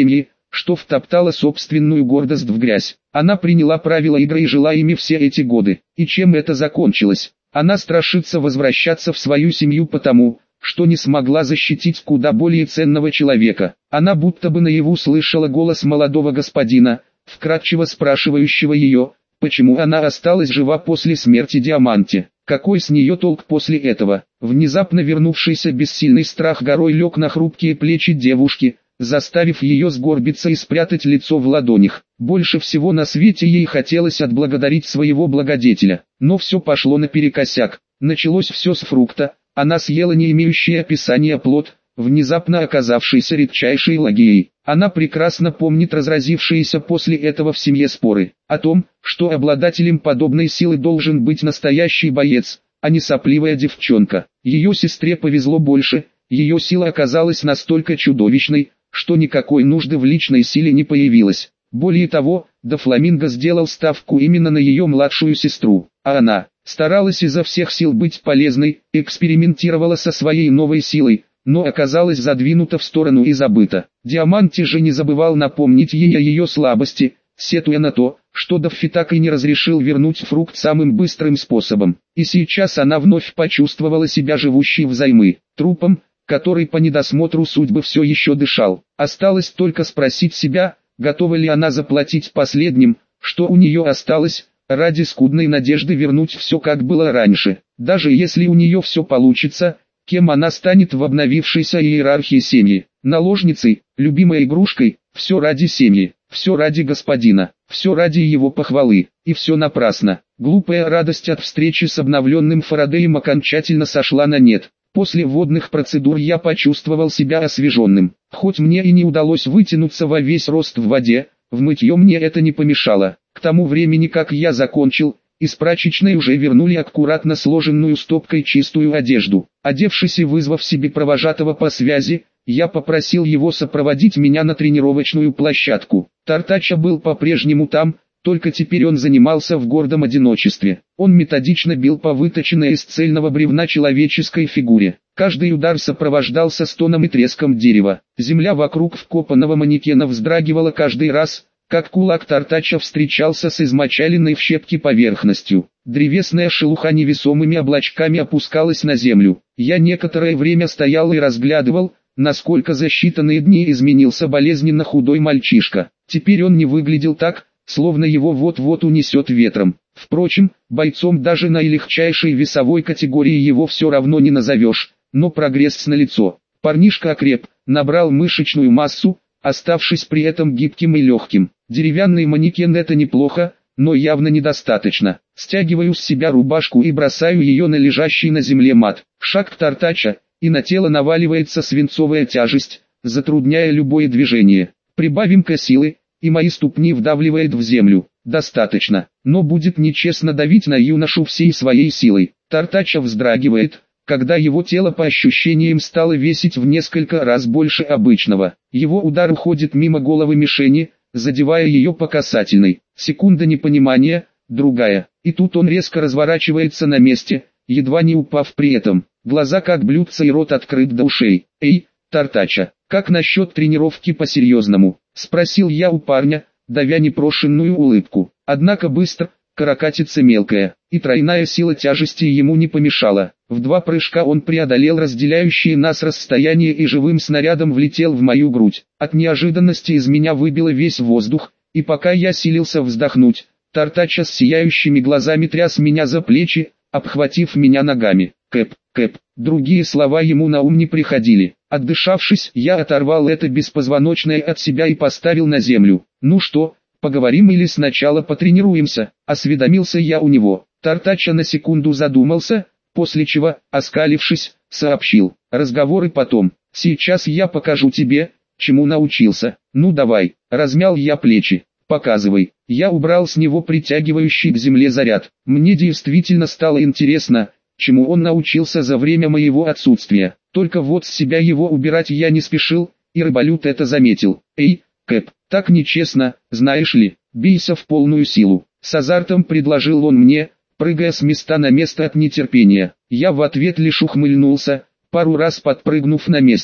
[SPEAKER 1] что втоптала собственную гордость в грязь. Она приняла правила игры и жила ими все эти годы. И чем это закончилось? Она страшится возвращаться в свою семью потому, что не смогла защитить куда более ценного человека. Она будто бы наяву слышала голос молодого господина, вкратчиво спрашивающего ее, почему она осталась жива после смерти Диаманти. Какой с нее толк после этого? Внезапно вернувшийся бессильный страх горой лег на хрупкие плечи девушки, заставив ее сгорбиться и спрятать лицо в ладонях. Больше всего на свете ей хотелось отблагодарить своего благодетеля. Но все пошло наперекосяк. Началось все с фрукта. Она съела не имеющий описания плод, внезапно оказавшийся редчайшей лагией. Она прекрасно помнит разразившиеся после этого в семье споры о том, что обладателем подобной силы должен быть настоящий боец, а не сопливая девчонка. Ее сестре повезло больше, ее сила оказалась настолько чудовищной, что никакой нужды в личной силе не появилось. Более того, Дофламинго сделал ставку именно на ее младшую сестру, а она старалась изо всех сил быть полезной, экспериментировала со своей новой силой, но оказалась задвинута в сторону и забыта. Диаманти же не забывал напомнить ей о ее слабости, сетуя на то, что Даффи так и не разрешил вернуть фрукт самым быстрым способом. И сейчас она вновь почувствовала себя живущей взаймы, трупом, который по недосмотру судьбы все еще дышал. Осталось только спросить себя, готова ли она заплатить последним, что у нее осталось, ради скудной надежды вернуть все как было раньше. Даже если у нее все получится, кем она станет в обновившейся иерархии семьи? Наложницей, любимой игрушкой, все ради семьи, все ради господина, все ради его похвалы, и все напрасно. Глупая радость от встречи с обновленным Фарадеем окончательно сошла на нет. После водных процедур я почувствовал себя освеженным. Хоть мне и не удалось вытянуться во весь рост в воде, в мытье мне это не помешало. К тому времени, как я закончил, из прачечной уже вернули аккуратно сложенную стопкой чистую одежду. Одевшись и вызвав себе провожатого по связи, я попросил его сопроводить меня на тренировочную площадку. Тартача был по-прежнему там, только теперь он занимался в гордом одиночестве. Он методично бил по выточенной из цельного бревна человеческой фигуре. Каждый удар сопровождался стоном и треском дерева. Земля вокруг вкопанного манекена вздрагивала каждый раз, как кулак Тартача встречался с измочаленной в щепки поверхностью. Древесная шелуха невесомыми облачками опускалась на землю. Я некоторое время стоял и разглядывал, насколько за считанные дни изменился болезненно худой мальчишка. Теперь он не выглядел так, словно его вот-вот унесет ветром. Впрочем, бойцом даже наилегчайшей весовой категории его все равно не назовешь, но прогресс налицо. Парнишка окреп, набрал мышечную массу, оставшись при этом гибким и легким. Деревянный манекен — это неплохо, но явно недостаточно. Стягиваю с себя рубашку и бросаю ее на лежащий на земле мат. Шаг к Тартача, и на тело наваливается свинцовая тяжесть, затрудняя любое движение. Прибавим-ка силы, и мои ступни вдавливает в землю. Достаточно, но будет нечестно давить на юношу всей своей силой. Тартача вздрагивает, когда его тело по ощущениям стало весить в несколько раз больше обычного. Его удар уходит мимо головы мишени, задевая ее по касательной. Секунда непонимания, другая, и тут он резко разворачивается на месте, едва не упав при этом. Глаза как блюдца и рот открыт до ушей. «Эй, Тартача, как насчет тренировки по-серьезному?» — спросил я у парня, давя непрошенную улыбку. Однако быстро, каракатица мелкая, и тройная сила тяжести ему не помешала. В два прыжка он преодолел разделяющие нас расстояние и живым снарядом влетел в мою грудь. От неожиданности из меня выбило весь воздух, и пока я силился вздохнуть, Тартача с сияющими глазами тряс меня за плечи, обхватив меня ногами. «Кэп, Кэп», другие слова ему на ум не приходили. Отдышавшись, я оторвал это беспозвоночное от себя и поставил на землю. «Ну что, поговорим или сначала потренируемся?» — осведомился я у него. Тартача на секунду задумался, после чего, оскалившись, сообщил: «Разговоры потом. Сейчас я покажу тебе, чему научился. Ну давай». Размял я плечи. «Показывай». Я убрал с него притягивающий к земле заряд. Мне действительно стало интересно, чему он научился за время моего отсутствия. Только вот с себя его убирать я не спешил, и рыболют это заметил. «Эй, Кэп, так нечестно, знаешь ли, бейся в полную силу». С азартом предложил он мне, прыгая с места на место от нетерпения. Я в ответ лишь ухмыльнулся, пару раз подпрыгнув на месте.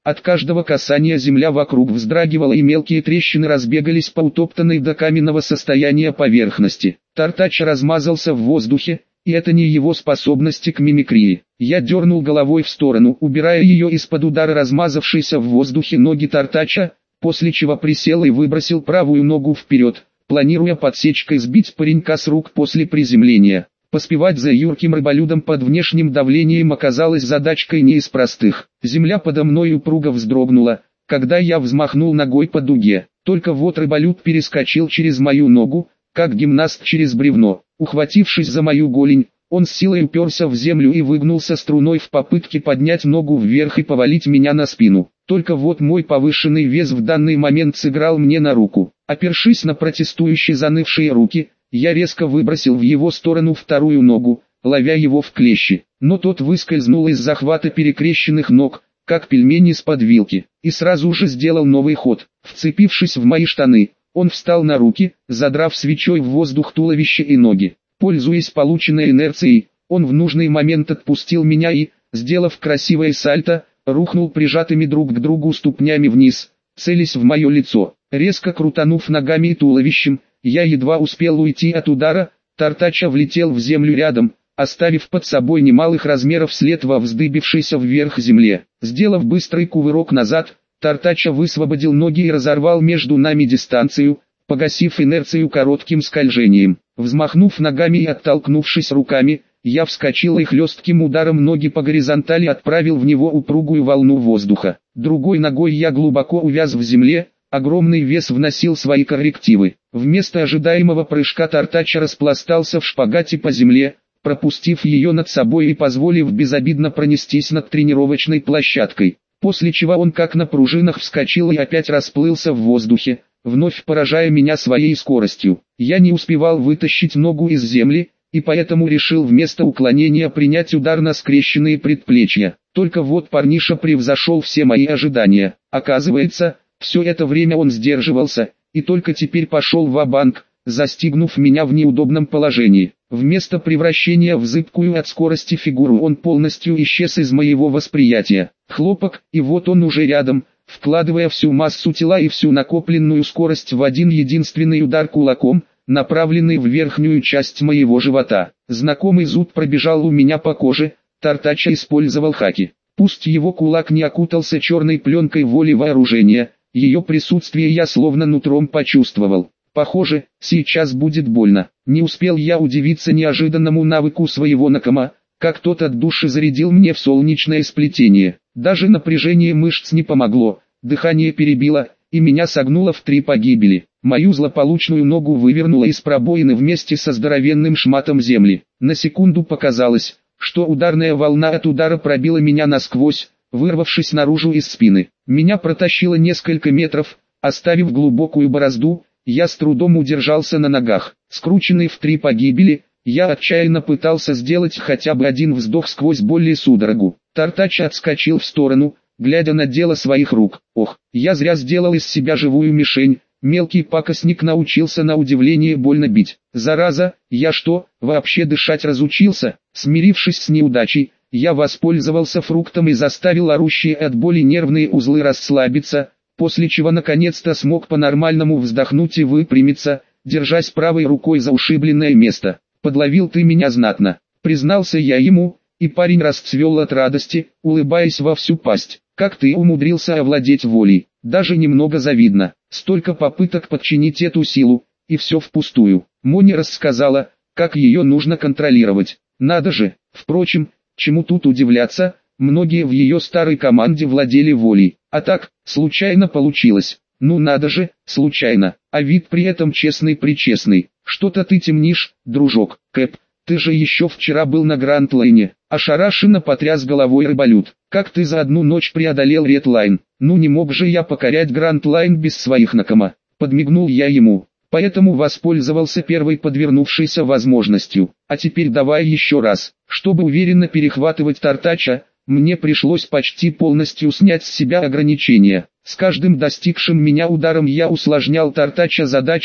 [SPEAKER 1] От каждого касания земля вокруг вздрагивала и мелкие трещины разбегались по утоптанной до каменного состояния поверхности. Тартач размазался в воздухе, и это не его способности к мимикрии. Я дернул головой в сторону, убирая ее из-под удара размазавшейся в воздухе ноги Тартача, после чего присел и выбросил правую ногу вперед, планируя подсечкой сбить паренька с рук после приземления. Поспевать за юрким рыболюдом под внешним давлением оказалось задачкой не из простых. Земля подо мной упруго вздрогнула, когда я взмахнул ногой по дуге. Только вот рыболюд перескочил через мою ногу, как гимнаст через бревно. Ухватившись за мою голень, он с силой уперся в землю и выгнулся струной в попытке поднять ногу вверх и повалить меня на спину. Только вот мой повышенный вес в данный момент сыграл мне на руку. Опершись на протестующие занывшие руки, я резко выбросил в его сторону вторую ногу, ловя его в клещи. Но тот выскользнул из захвата перекрещенных ног, как пельмени из-под вилки, и сразу же сделал новый ход. Вцепившись в мои штаны, он встал на руки, задрав свечой в воздух туловище и ноги. Пользуясь полученной инерцией, он в нужный момент отпустил меня и, сделав красивое сальто, рухнул прижатыми друг к другу ступнями вниз, целясь в мое лицо. Резко крутанув ногами и туловищем, я едва успел уйти от удара. Тартача влетел в землю рядом, оставив под собой немалых размеров след во вздыбившейся вверх земле. Сделав быстрый кувырок назад, Тартача высвободил ноги и разорвал между нами дистанцию, погасив инерцию коротким скольжением. Взмахнув ногами и оттолкнувшись руками, я вскочил и хлестким ударом ноги по горизонтали отправил в него упругую волну воздуха. Другой ногой я глубоко увяз в земле, огромный вес вносил свои коррективы. Вместо ожидаемого прыжка Тартача распластался в шпагате по земле, пропустив ее над собой и позволив безобидно пронестись над тренировочной площадкой. После чего он как на пружинах вскочил и опять расплылся в воздухе, вновь поражая меня своей скоростью. Я не успевал вытащить ногу из земли, и поэтому решил вместо уклонения принять удар на скрещенные предплечья. Только вот парниша превзошел все мои ожидания. Оказывается, все это время он сдерживался, и только теперь пошел ва-банк, застигнув меня в неудобном положении. Вместо превращения в зыбкую от скорости фигуру он полностью исчез из моего восприятия. Хлопок, и вот он уже рядом, вкладывая всю массу тела и всю накопленную скорость в один единственный удар кулаком, направленный в верхнюю часть моего живота. Знакомый зуд пробежал у меня по коже. Тартача использовал хаки. Пусть его кулак не окутался черной пленкой воли вооружения, ее присутствие я словно нутром почувствовал. Похоже, сейчас будет больно. Не успел я удивиться неожиданному навыку своего накома, как тот от души зарядил мне в солнечное сплетение. Даже напряжение мышц не помогло, дыхание перебило, и меня согнуло в три погибели. Мою злополучную ногу вывернуло из пробоины вместе со здоровенным шматом земли. На секунду показалось, что ударная волна от удара пробила меня насквозь, вырвавшись наружу из спины. Меня протащило несколько метров, оставив глубокую борозду. Я с трудом удержался на ногах. Скрученный в три погибели, я отчаянно пытался сделать хотя бы один вздох сквозь боль и судорогу. Тартач отскочил в сторону, глядя на дело своих рук. Ох, я зря сделал из себя живую мишень. Мелкий пакостник научился на удивление больно бить. Зараза, я что, вообще дышать разучился? Смирившись с неудачей, я воспользовался фруктом и заставил орущие от боли нервные узлы расслабиться, после чего наконец-то смог по-нормальному вздохнуть и выпрямиться, держась правой рукой за ушибленное место. «Подловил ты меня знатно», — признался я ему, и парень расцвел от радости, улыбаясь во всю пасть. «Как ты умудрился овладеть волей? Даже немного завидно. Столько попыток подчинить эту силу, и все впустую». Мони рассказала, как ее нужно контролировать. Надо же, впрочем, чему тут удивляться, многие в ее старой команде владели волей. А так, случайно получилось. Ну надо же, случайно, а вид при этом честный-причестный. Что-то ты темнишь, дружок. Кэп, ты же еще вчера был на Гранд-Лайне. Ошарашенно потряс головой рыболюд. Как ты за одну ночь преодолел Ред-Лайн? Ну не мог же я покорять Гранд-Лайн без своих накома. Подмигнул я ему. Поэтому воспользовался первой подвернувшейся возможностью. А теперь давай еще раз. Чтобы уверенно перехватывать Тартача, мне пришлось почти полностью снять с себя ограничения. С каждым достигшим меня ударом я усложнял Тартача задачу,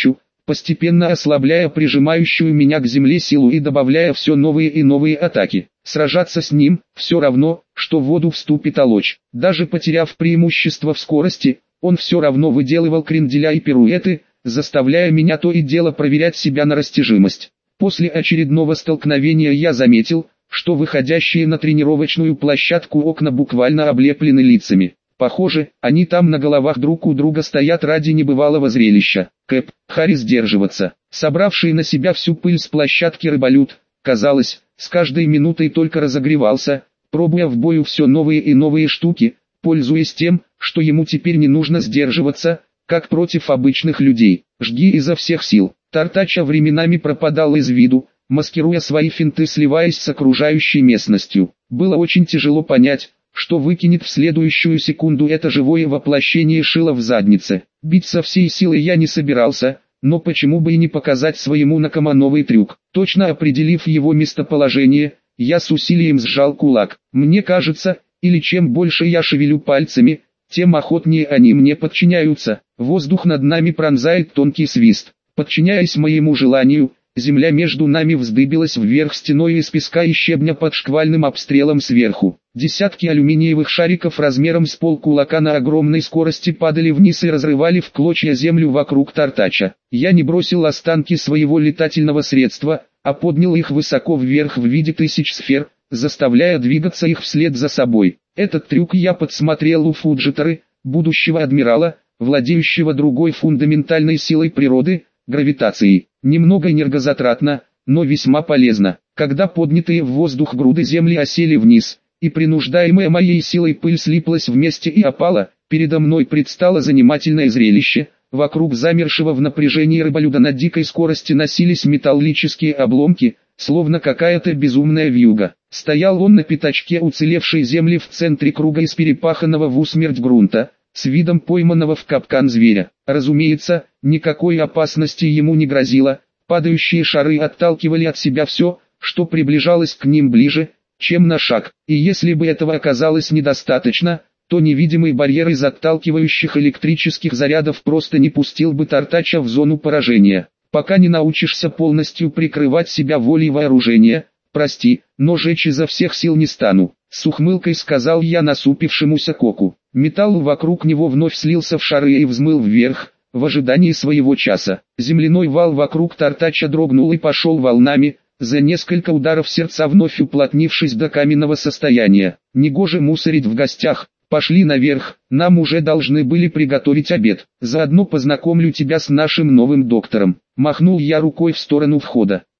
[SPEAKER 1] постепенно ослабляя прижимающую меня к земле силу и добавляя все новые и новые атаки. Сражаться с ним – все равно, что в воду вступит олочь. Даже потеряв преимущество в скорости, он все равно выделывал кренделя и пируэты, заставляя меня то и дело проверять себя на растяжимость. После очередного столкновения я заметил, что выходящие на тренировочную площадку окна буквально облеплены лицами. Похоже, они там на головах друг у друга стоят ради небывалого зрелища. Кэп, Харри сдерживаться. Собравший на себя всю пыль с площадки рыболюд, казалось, с каждой минутой только разогревался, пробуя в бою все новые и новые штуки, пользуясь тем, что ему теперь не нужно сдерживаться, как против обычных людей. Жги изо всех сил. Тартача временами пропадал из виду, маскируя свои финты, сливаясь с окружающей местностью. Было очень тяжело понять, что выкинет в следующую секунду это живое воплощение шила в заднице. Бить со всей силы я не собирался, но почему бы и не показать своему Накама новый трюк. Точно определив его местоположение, я с усилием сжал кулак. Мне кажется, или чем больше я шевелю пальцами, тем охотнее они мне подчиняются. Воздух над нами пронзает тонкий свист. Подчиняясь моему желанию, земля между нами вздыбилась вверх стеной из песка и щебня под шквальным обстрелом сверху. Десятки алюминиевых шариков размером с полкулака на огромной скорости падали вниз и разрывали в клочья землю вокруг Тартача. Я не бросил останки своего летательного средства, а поднял их высоко вверх в виде тысяч сфер, заставляя двигаться их вслед за собой. Этот трюк я подсмотрел у Фуджитары, будущего адмирала, владеющего другой фундаментальной силой природы, гравитацией. Немного энергозатратно, но весьма полезно. Когда поднятые в воздух груды земли осели вниз, и принуждаемая моей силой пыль слиплась вместе и опала, передо мной предстало занимательное зрелище. Вокруг замершего в напряжении рыболюда на дикой скорости носились металлические обломки, словно какая-то безумная вьюга. Стоял он на пятачке уцелевшей земли в центре круга из перепаханного в усмерть грунта, с видом пойманного в капкан зверя. Разумеется, никакой опасности ему не грозило, падающие шары отталкивали от себя все, что приближалось к ним ближе, чем на шаг. И если бы этого оказалось недостаточно, то невидимый барьер из отталкивающих электрических зарядов просто не пустил бы Тартача в зону поражения. Пока не научишься полностью прикрывать себя волей вооружения, прости, но жечь изо всех сил не стану. С ухмылкой сказал я насупившемуся Коку. Металл вокруг него вновь слился в шары и взмыл вверх, в ожидании своего часа. Земляной вал вокруг Тартача дрогнул и пошел волнами, за несколько ударов сердца вновь уплотнившись до каменного состояния. Негоже мусорить в гостях, пошли наверх, нам уже должны были приготовить обед. Заодно познакомлю тебя с нашим новым доктором. Махнул я рукой в сторону входа.